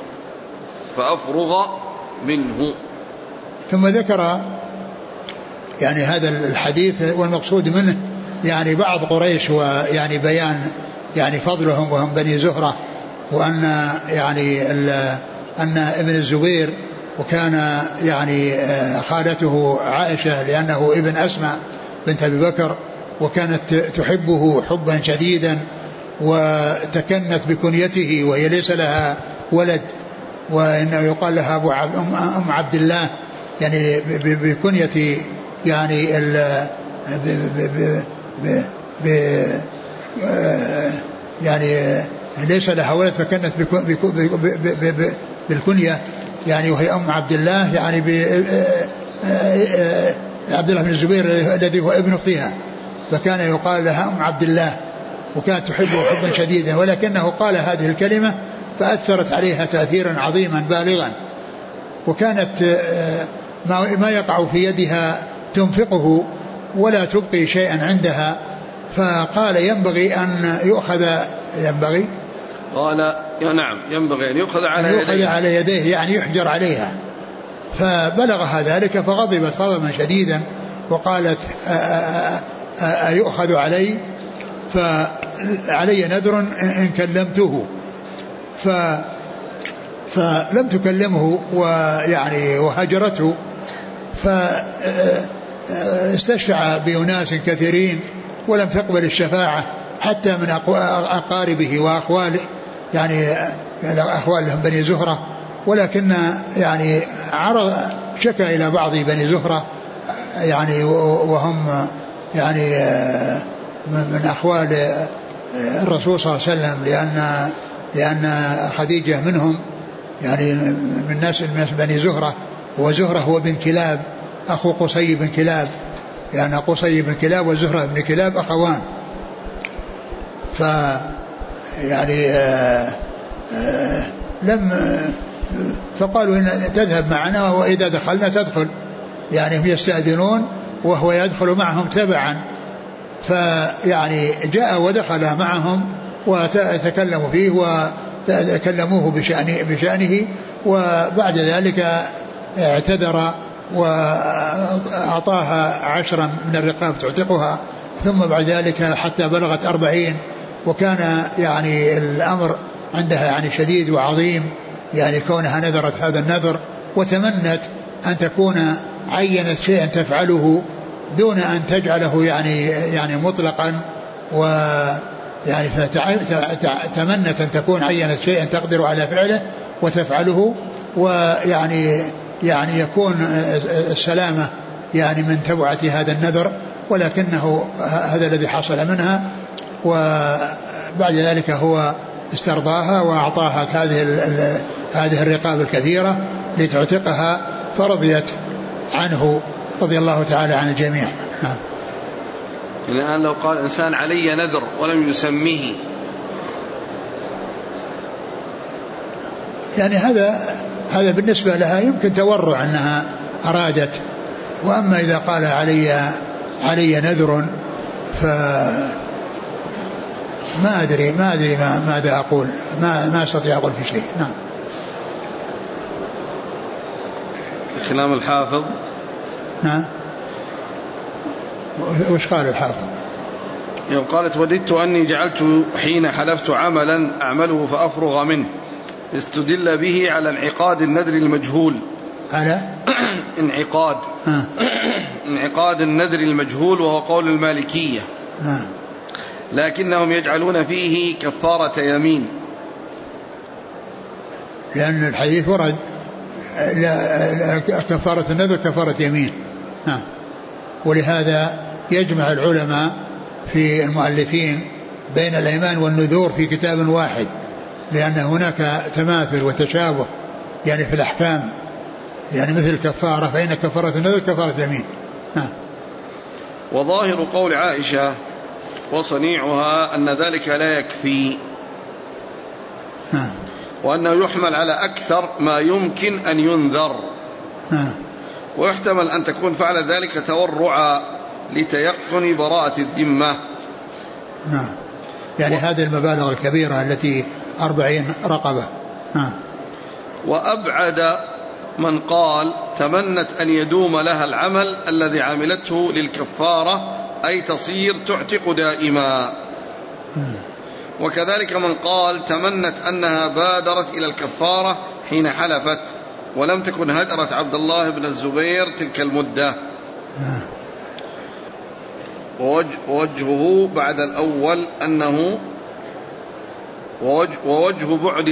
منه. ثم ذكر يعني هذا الحديث والمقصود منه يعني بعض قريش ويعني بيان يعني فضلهم وهم بني زهرة، وأن يعني أن ابن الزبير وكان يعني خالته عائشة لأنه ابن أسماء بنت أبي بكر، وكانت تحبه حبا شديدا وتكنت بكنيته وهي ليس لها ولد، وإنه يقال لها أم عبد الله يعني بكنية يعني يعني ليس لها ولد فكانت بالكنية يعني وهي أم عبد الله يعني عبد الله بن الزبير الذي هو ابن أختها، فكان يقال لها أم عبد الله، وكانت تحبه حبا شديدا، ولكنه قال هذه الكلمة فأثرت عليها تأثيرا عظيما بالغا، وكانت ما يقع في يدها تنفقه ولا تبقي شيئا عندها، فقال ينبغي أن يؤخذ قال نعم ينبغي أن يؤخذ على يديه يعني يحجر عليها، فبلغها ذلك فغضبت غضبا شديدا وقالت أيؤخذ علي؟ فعلي نذر إن كلمته، فلم تكلمه ويعني وهجرته، فاستشفع بأناس كثيرين ولم تقبل الشفاعة حتى من أقاربه وأخواله يعني أخوالهم بني زهرة، ولكن يعني شكى إلى بعض بني زهرة يعني وهم يعني من أخوال الرسول صلى الله عليه وسلم، لأن خديجة منهم يعني من ناس بني زهرة، وزهرة هو بن كلاب أخو قصي بن كلاب، يعني قصي بن كلاب وزهرة بن كلاب أخوان، يعني فقالوا إن تذهب معنا وإذا دخلنا تدخل، يعني هم يستأذنون وهو يدخل معهم تبعا، فيعني جاء ودخل معهم وتكلموا فيه وتكلموه بشأنه، وبعد ذلك اعتذر وأعطاها 10 من الرقاب تعتقها، ثم بعد ذلك حتى بلغت 40، وكان يعني الأمر عندها يعني شديد وعظيم، يعني كونها نذرت هذا النذر وتمنت أن تكون عينت شيئا تفعله دون أن تجعله يعني مطلقا، ويعني فتمنت أن تكون عينت شيئا تقدر على فعله وتفعله، ويعني يكون السلامة يعني من تبعة هذا النذر، ولكنه هذا الذي حصل منها. وبعد ذلك هو استرضاها وأعطاها هذه الرقاب الكثيرة لتعتقها، فرضيت عنه رضي الله تعالى عن الجميع. الآن لو قال إنسان علي نذر ولم يسميه، يعني هذا بالنسبة لها يمكن تورع أنها أرادت، وأما إذا قال علي نذر ما أدري ماذا أقول، ما أستطيع أقول في شيء. نعم. كلام الحافظ. نعم. وش قال الحافظ؟ يوم قالت وددت أني جعلت حين حلفت عملا أعمله فأفرغ منه، استدل به على انعقاد النذر المجهول، على انعقاد النذر المجهول، وهو قول المالكية، لكنهم يجعلون فيه كفارة يمين، لأن الحديث ورد كفارة النذر كفارة يمين. ولهذا يجمع العلماء في المؤلفين بين الأيمان والنذور في كتاب واحد، لأن هناك تماثل وتشابه يعني في الأحكام، يعني مثل الكفارة، فإن كفارة النذر كفارة يمين. وظاهر قول عائشة وصنيعها أن ذلك لا يكفي، وأنه يحمل على أكثر ما يمكن أن ينذر، ويحتمل أن تكون فعل ذلك تورعا لتيقن براءة الذمة. يعني هذه المبالغ الكبيرة التي 40 رقبة. وأبعد من قال تمنت أن يدوم لها العمل الذي عملته للكفارة، أي تصير تعتق دائما. وكذلك من قال تمنت أنها بادرت إلى الكفارة حين حلفت ولم تكن هجرت عبد الله بن الزبير تلك المدة. ووجهه بعد الأول أنه ووجه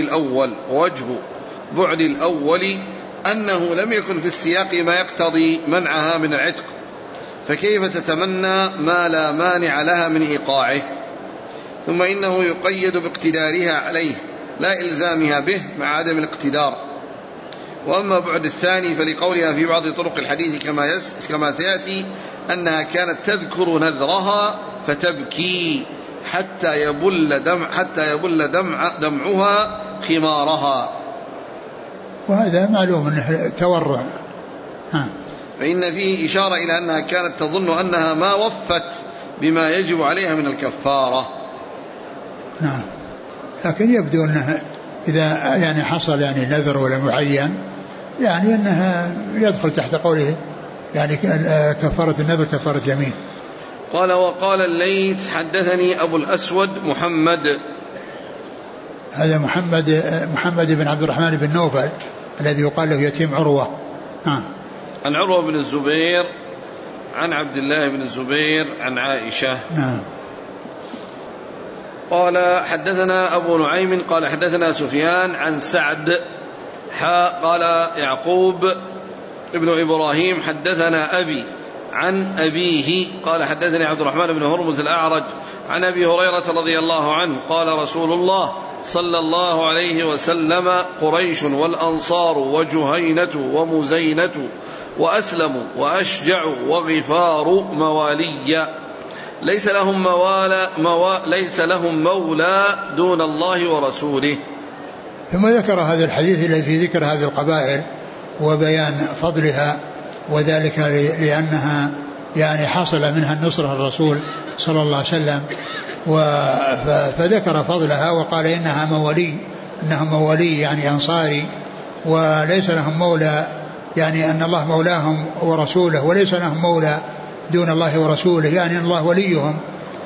بعد الأول أنه لم يكن في السياق ما يقتضي منعها من العتق، فكيف تتمنى ما لا مانع لها من إيقاعه؟ ثم إنه يقيد باقتدارها عليه لا إلزامها به مع عدم الاقتدار. وأما بعد الثاني فلقولها في بعض طرق الحديث كما سيأتي أنها كانت تذكر نذرها فتبكي حتى يبل دمعها خمارها، وهذا معلوم أنه تورع. فإن فيه إشارة إلى أنها كانت تظن أنها ما وفت بما يجب عليها من الكفارة. نعم، لكن يبدو أنها إذا يعني حصل يعني نذر ولا معين يعني أنها يدخل تحت قوله يعني كفارة النذر كفارة يمين. قال وقال الليث حدثني أبو الأسود محمد، هذا محمد بن عبد الرحمن بن نوفل الذي يقال له يتيم عروة، عن عروة بن الزبير عن عبد الله بن الزبير عن عائشة. نعم. قال حدثنا أبو نعيم قال حدثنا سفيان عن سعد قال يعقوب ابن إبراهيم حدثنا أبي عن أبيه قال حدثني عبد الرحمن بن هرمز الأعرج عن أبي هريرة رضي الله عنه قال رسول الله صلى الله عليه وسلم قريش والأنصار وجهينة ومزينة وأسلم وأشجع وغفار موالي ليس لهم مولى دون الله ورسوله. ثم ذكر هذا الحديث الذي في ذكر هذه القبائل وبيان فضلها، وذلك لأنها يعني حصل منها النصر الرسول صلى الله عليه وسلم، فذكر فضلها وقال إنهم موالي يعني أنصاري، وليس لهم مولى يعني أن الله مولاهم ورسوله، وليس لهم مولى دون الله ورسوله يعني الله وليهم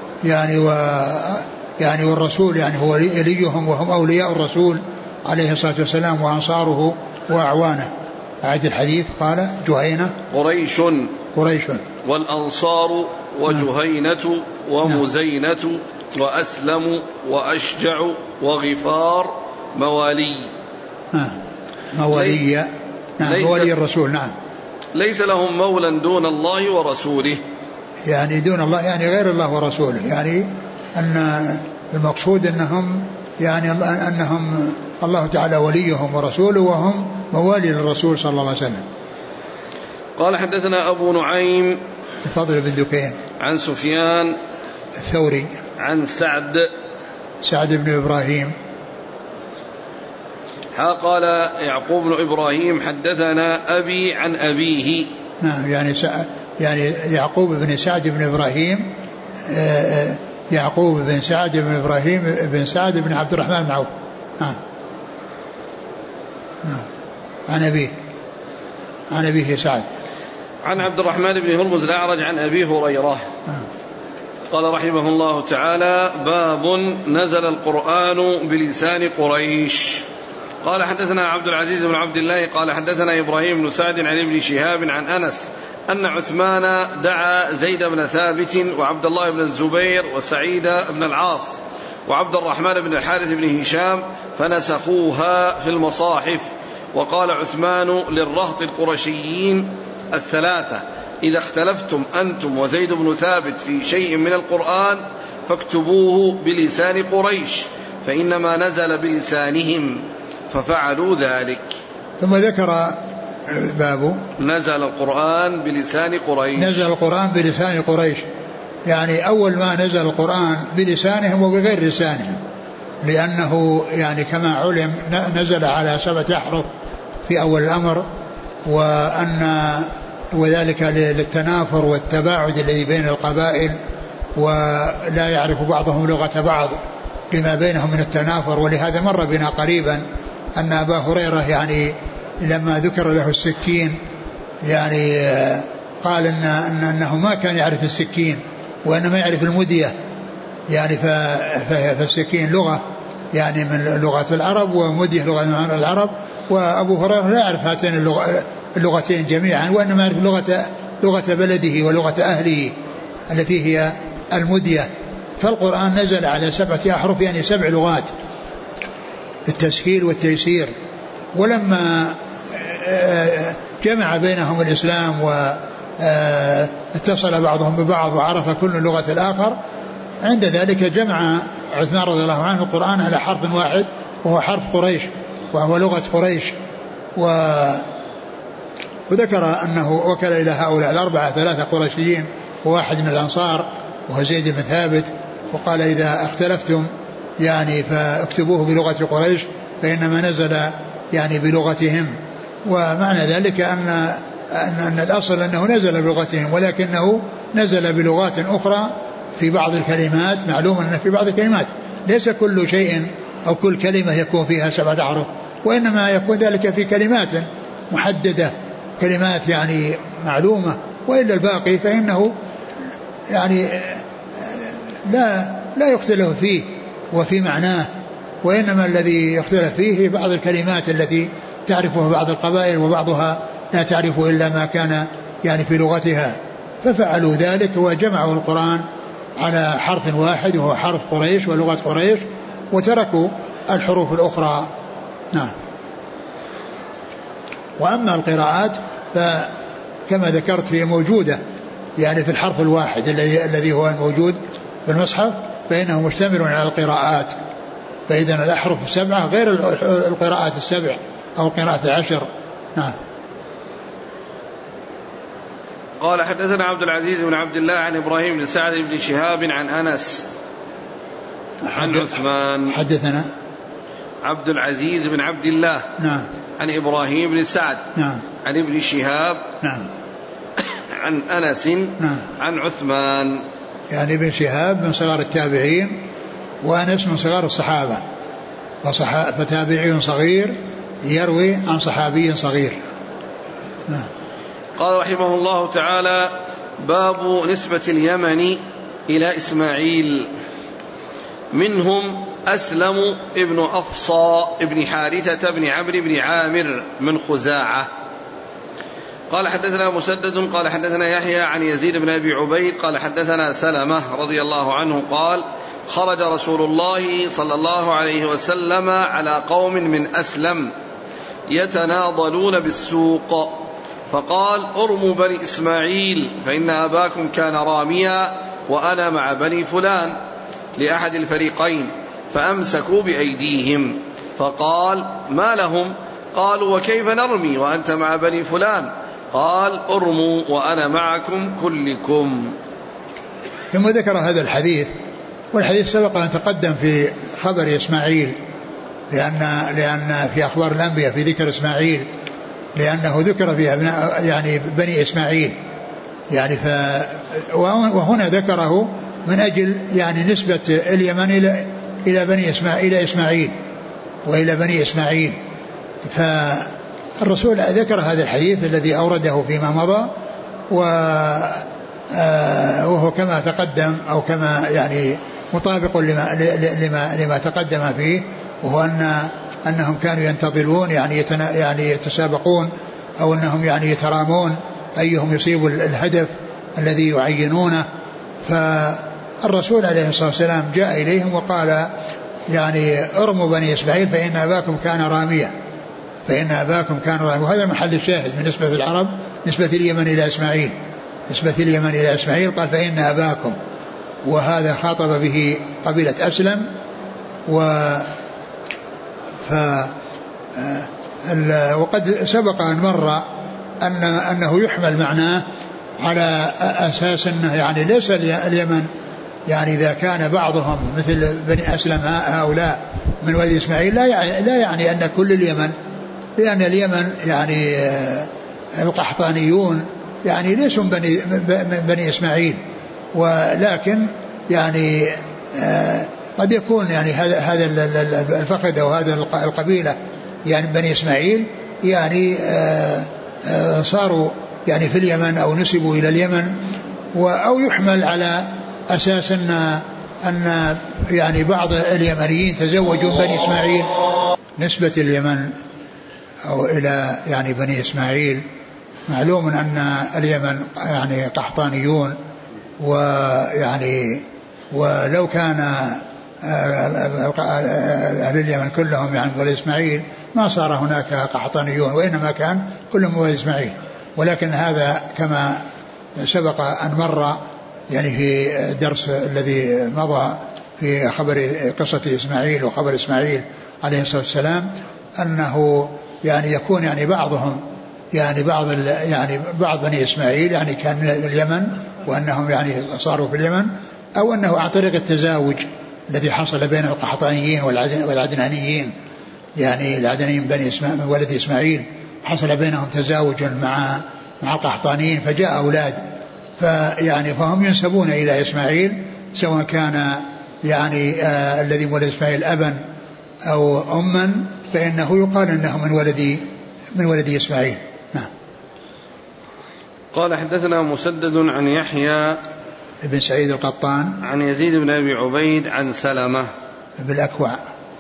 يعني والرسول يعني هو وليهم وهم أولياء الرسول عليه الصلاة والسلام وأنصاره وأعوانه. أعد الحديث. قال جهينة قريش والأنصار وجهينة ومزينة وأسلم وأشجع وغفار موالي موالي موالي الرسول. نعم. ليس لهم مولى دون الله ورسوله يعني دون الله يعني غير الله ورسوله، يعني أن المقصود أنهم يعني أنهم الله تعالى وليهم ورسوله وهم موالي للرسول صلى الله عليه وسلم. قال حدثنا أبو نعيم الفضل بن دكين عن سفيان الثوري عن سعد بن إبراهيم. قال يعقوب بن إبراهيم حدثنا أبي عن أبيه. نعم يعني يعقوب بن سعد بن إبراهيم يعقوب بن سعد بن إبراهيم بن سعد بن عبد الرحمن بن عوف عن أبيه سعد عن عبد الرحمن بن هرمز الأعرج عن أبي هريرة. قال رحمه الله تعالى باب نزل القرآن بلسان قريش. قال حدثنا عبد العزيز بن عبد الله قال حدثنا إبراهيم بن سعد عن ابن شهاب عن أنس أن عثمان دعا زيد بن ثابت وعبد الله بن الزبير وسعيد بن العاص وعبد الرحمن بن الحارث بن هشام فنسخوها في المصاحف. وقال عثمان للرهط القرشيين الثلاثة إذا اختلفتم أنتم وزيد بن ثابت في شيء من القرآن فاكتبوه بلسان قريش فإنما نزل بلسانهم ففعلوا ذلك. ثم ذكر باب نزل القرآن بلسان قريش. نزل القرآن بلسان قريش يعني أول ما نزل القرآن بلسانهم وبغير لسانهم، لأنه يعني كما علم نزل على 7 أحرف في أول الأمر، وذلك للتنافر والتباعد الذي بين القبائل، ولا يعرف بعضهم لغة بعض لما بينهم من التنافر. ولهذا مر بنا قريبا أن أبا هريرة يعني لما ذكر له السكين يعني قال أنه ما كان يعرف السكين وإنما يعرف المدية يعني فالسكين لغة يعني من لغة العرب، ومدية لغة من العرب. وأبو هريرة لا يعرف هاتين اللغتين جميعا، وإنما يعرف لغة بلده ولغة أهله التي هي المدية. فالقرآن نزل على 7 أحرف، يعني 7 لغات، التسهيل والتيسير. ولما جمع بينهم الإسلام واتصل بعضهم ببعض وعرف كل لغة الآخر، عند ذلك جمع عثمان رضي الله عنه القرآن على حرف واحد، وهو حرف قريش، وهو لغة قريش. وذكر أنه وكل إلى هؤلاء 4 3 قرشيين وواحد من الأنصار وهو زيد بن ثابت، وقال إذا اختلفتم يعني فاكتبوه بلغة قريش فإنما نزل يعني بلغتهم. ومعنى ذلك أن الأصل أنه نزل بلغتهم، ولكنه نزل بلغات أخرى في بعض الكلمات. معلوم أن في بعض الكلمات ليس كل شيء أو كل كلمة يكون فيها 7 أحرف، وإنما يكون ذلك في كلمات محددة، كلمات يعني معلومة، وإلا الباقي فإنه يعني لا يختلف فيه وفي معناه، وإنما الذي يختلف فيه بعض الكلمات التي تعرفها بعض القبائل وبعضها لا تعرف إلا ما كان يعني في لغتها. ففعلوا ذلك وجمعوا القرآن على حرف واحد وهو حرف قريش ولغة قريش، وتركوا الحروف الأخرى. نعم. وأما القراءات فكما ذكرت هي موجودة يعني في الحرف الواحد الذي هو الموجود في المصحف، فإنه مشتمل على القراءات. فإذا الأحرف 7 غير القراءات 7 أو القراءات 10. نعم. قال حدثنا عبد العزيز بن عبد الله عن إبراهيم بن سعد بن شهاب عن أنس عن عثمان. حدثنا عبد العزيز بن عبد الله نعم عن إبراهيم بن سعد نعم عن ابن شهاب نعم عن أنس نعم عن عثمان. يعني ابن شهاب من صغار التابعين، وأنس من صغار الصحابة، فتابعي صغير يروي عن صحابي صغير. نعم. قال رحمه الله تعالى: باب نسبة اليمن إلى إسماعيل. منهم أسلم ابن أفصى ابن حارثة بن عمرو بن عامر من خزاعة. قال حدثنا مسدد قال حدثنا يحيى عن يزيد بن أبي عبيد قال حدثنا سلمة رضي الله عنه قال: خرج رسول الله صلى الله عليه وسلم على قوم من أسلم يتناضلون بالسوق، فقال: ارموا بني إسماعيل فإن أباكم كان راميا وأنا مع بني فلان لأحد الفريقين، فأمسكوا بأيديهم. فقال: ما لهم؟ قالوا: وكيف نرمي وأنت مع بني فلان؟ قال: ارموا وأنا معكم كلكم. ثم ذكر هذا الحديث، والحديث سبق أن تقدم في خبر إسماعيل، لأن في أخبار الأنبياء في ذكر إسماعيل، لأنه ذكر في أبناء يعني بني إسماعيل يعني وهنا ذكره من أجل يعني نسبة اليمن إلى بني إسماعيل وإلى بني إسماعيل. فالرسول ذكر هذا الحديث الذي أورده فيما مضى، وهو كما تقدم أو كما يعني مطابق لما تقدم فيه، وهو أنهم كانوا ينتظرون يعني يتسابقون، أو أنهم يعني يترامون أيهم يصيب الهدف الذي يعينونه. فالرسول عليه الصلاة والسلام جاء إليهم وقال يعني ارموا بني إسماعيل فإن أباكم كان راميا، وهذا محل الشاهد من نسبة العرب، نسبة اليمن إلى إسماعيل، قال فإن أباكم، وهذا خاطب به قبيلة أسلم. وقد سبق أن مر أنه يحمل معناه على أساس أنه يعني ليس اليمن، يعني إذا كان بعضهم مثل بني أسلم هؤلاء من وادي إسماعيل لا يعني أن كل اليمن، لأن اليمن يعني القحطانيون يعني ليسوا من بني إسماعيل، ولكن يعني قد يكون يعني هذا الفخذ أو هذا القبيلة يعني بني إسماعيل يعني صاروا يعني في اليمن أو نسبوا إلى اليمن، أو يحمل على أساس أن يعني بعض اليمنيين تزوجوا بني إسماعيل. نسبة اليمن أو إلى يعني بني إسماعيل، معلوم أن اليمن يعني قحطانيون، ويعني ولو كان أهل اليمن كلهم يعني بني إسماعيل ما صار هناك قحطانيون، وإنما كان كلهم بني إسماعيل. ولكن هذا كما سبق أن مر يعني في الدرس الذي مضى في خبر قصة إسماعيل وخبر إسماعيل عليه الصلاة والسلام، أنه يعني يكون يعني بعضهم يعني بعض بني إسماعيل يعني كان من اليمن وأنهم يعني صاروا في اليمن، أو أنه عن طريق التزاوج الذي حصل بين القحطانيين والعدنانيين، يعني العدنانيين بني ولد إسماعيل حصل بينهم تزاوج مع القحطانيين فجاء أولاد، فهم ينسبون إلى إسماعيل، سواء كان يعني الذي ولد إسماعيل أبا أو أما، فإنه يقال أنه من ولد إسماعيل. نعم. قال حدثنا مسدد عن يحيى ابن سعيد القطان عن يزيد بن أبي عبيد عن سلمة بالأكوع.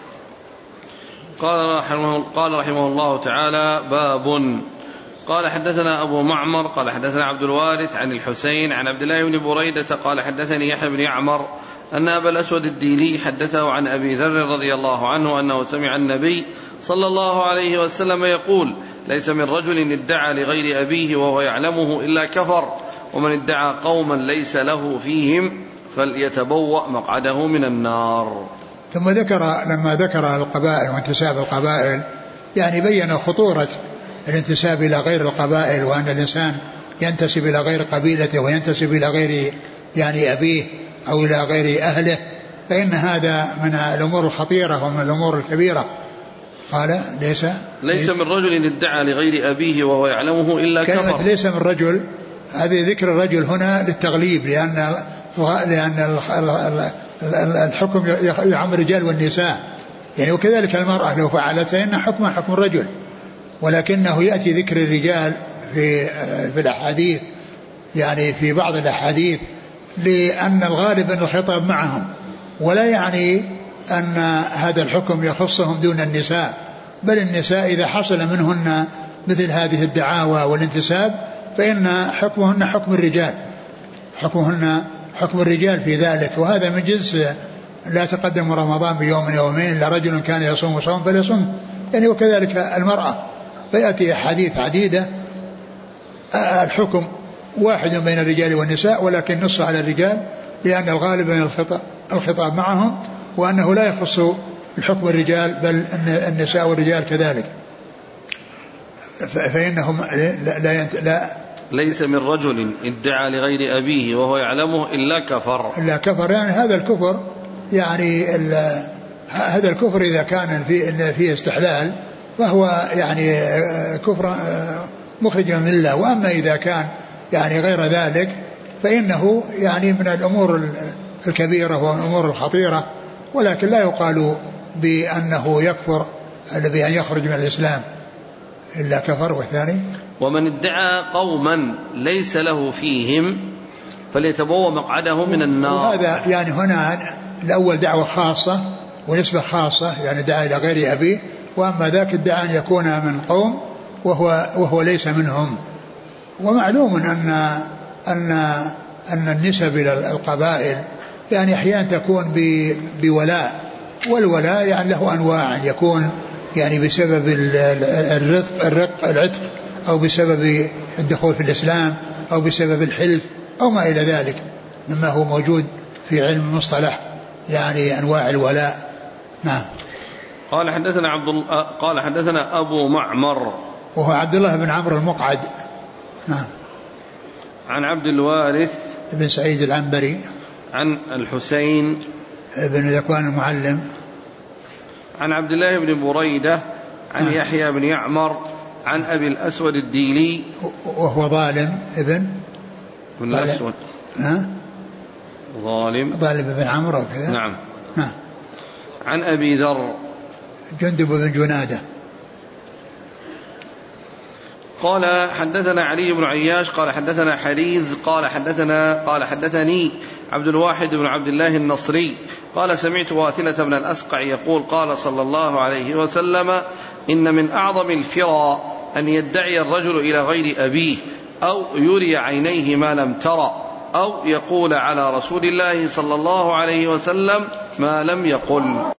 قال رحمه الله تعالى: باب. قال حدثنا أبو معمر قال حدثنا عبد الوارث عن الحسين عن عبد الله بن بريدة قال حدثني يحيى بن يعمر أن أبا الأسود الديلي حدثه عن أبي ذر رضي الله عنه أنه سمع النبي صلى الله عليه وسلم يقول: ليس من رجل ادعى لغير أبيه وهو يعلمه إلا كفر، ومن ادعى قوما ليس له فيهم فليتبوأ مقعده من النار. ثم لما ذكر القبائل وانتساب القبائل يعني بين خطورة الانتساب إلى غير القبائل، وأن الإنسان ينتسب إلى غير قبيلته وينتسب إلى غير يعني أبيه أو إلى غير أهله، فإن هذا من الأمور الخطيرة ومن الأمور الكبيرة. قال ليس من رجل ادعى لغير أبيه وهو يعلمه إلا كفر. ليس من رجل، هذه ذكر الرجل هنا للتغليب، لأن الحكم يعم الرجال والنساء يعني، وكذلك المرأة لو فعلت فإن حكمها حكم الرجل، ولكنه يأتي ذكر الرجال في الأحاديث يعني في بعض الأحاديث، لأن الغالب أن الخطاب معهم، ولا يعني أن هذا الحكم يخصهم دون النساء، بل النساء إذا حصل منهن مثل هذه الدعاوى والانتساب فإن حكمهن حكم الرجال، حكمهن حكم الرجال في ذلك. وهذا من جنس لا تقدم رمضان بيوم يومين إلا رجل كان يصوم صوم فليصوم يعني، وكذلك المرأة. فيأتي أحاديث عديدة الحكم واحد بين الرجال والنساء، ولكن نص على الرجال لأن الغالب بين الخطاب معهم، وأنه لا يخص الحكم الرجال بل النساء والرجال كذلك. فإنهم لا ليس من رجل ادعى لغير أبيه وهو يعلمه إلا كفر يعني هذا الكفر يعني هذا الكفر إذا كان فيه استحلال فهو يعني كفر مخرج من الله، وأما إذا كان يعني غير ذلك فإنه يعني من الأمور الكبيرة والأمور الخطيرة، ولكن لا يقال بأنه يكفر بأن يخرج من الإسلام إلا كفر. والثاني: ومن ادعى قوما ليس له فيهم فليتبوأ مقعده من النار. وهذا يعني هنا الأول دعوة خاصة ونسبة خاصة، يعني دعا إلى غير أبيه، وأما ذاك ادعى أن يكون من قوم وهو ليس منهم. ومعلوم أن النسب إلى القبائل يعني أحيانا تكون بولاء، والولاء يعني له أنواع، يكون يعني بسبب العتق، أو بسبب الدخول في الإسلام، أو بسبب الحلف، أو ما إلى ذلك مما هو موجود في علم المصطلح يعني أنواع الولاء. نعم. قال حدثنا أبو معمر وهو عبد الله بن عمرو المقعد. نعم. عن عبد الوارث بن سعيد العنبري عن الحسين بن ذكوان المعلم عن عبد الله بن بريدة عن يحيى بن يعمر عن أبي الأسود الديلي وهو ظالم ابن الأسود ظالم بن عمرو وكذا. نعم. عن أبي ذر جندب بن جنادة. قال حدثنا علي بن عياش قال حدثنا حريز قال حدثني عبد الواحد بن عبد الله النصري قال سمعت واثلة بن الأسقع يقول قال صلى الله عليه وسلم إن من أعظم الفرى أن يدعي الرجل إلى غير أبيه أو يري عينيه ما لم ترى أو يقول على رسول الله صلى الله عليه وسلم ما لم يقل.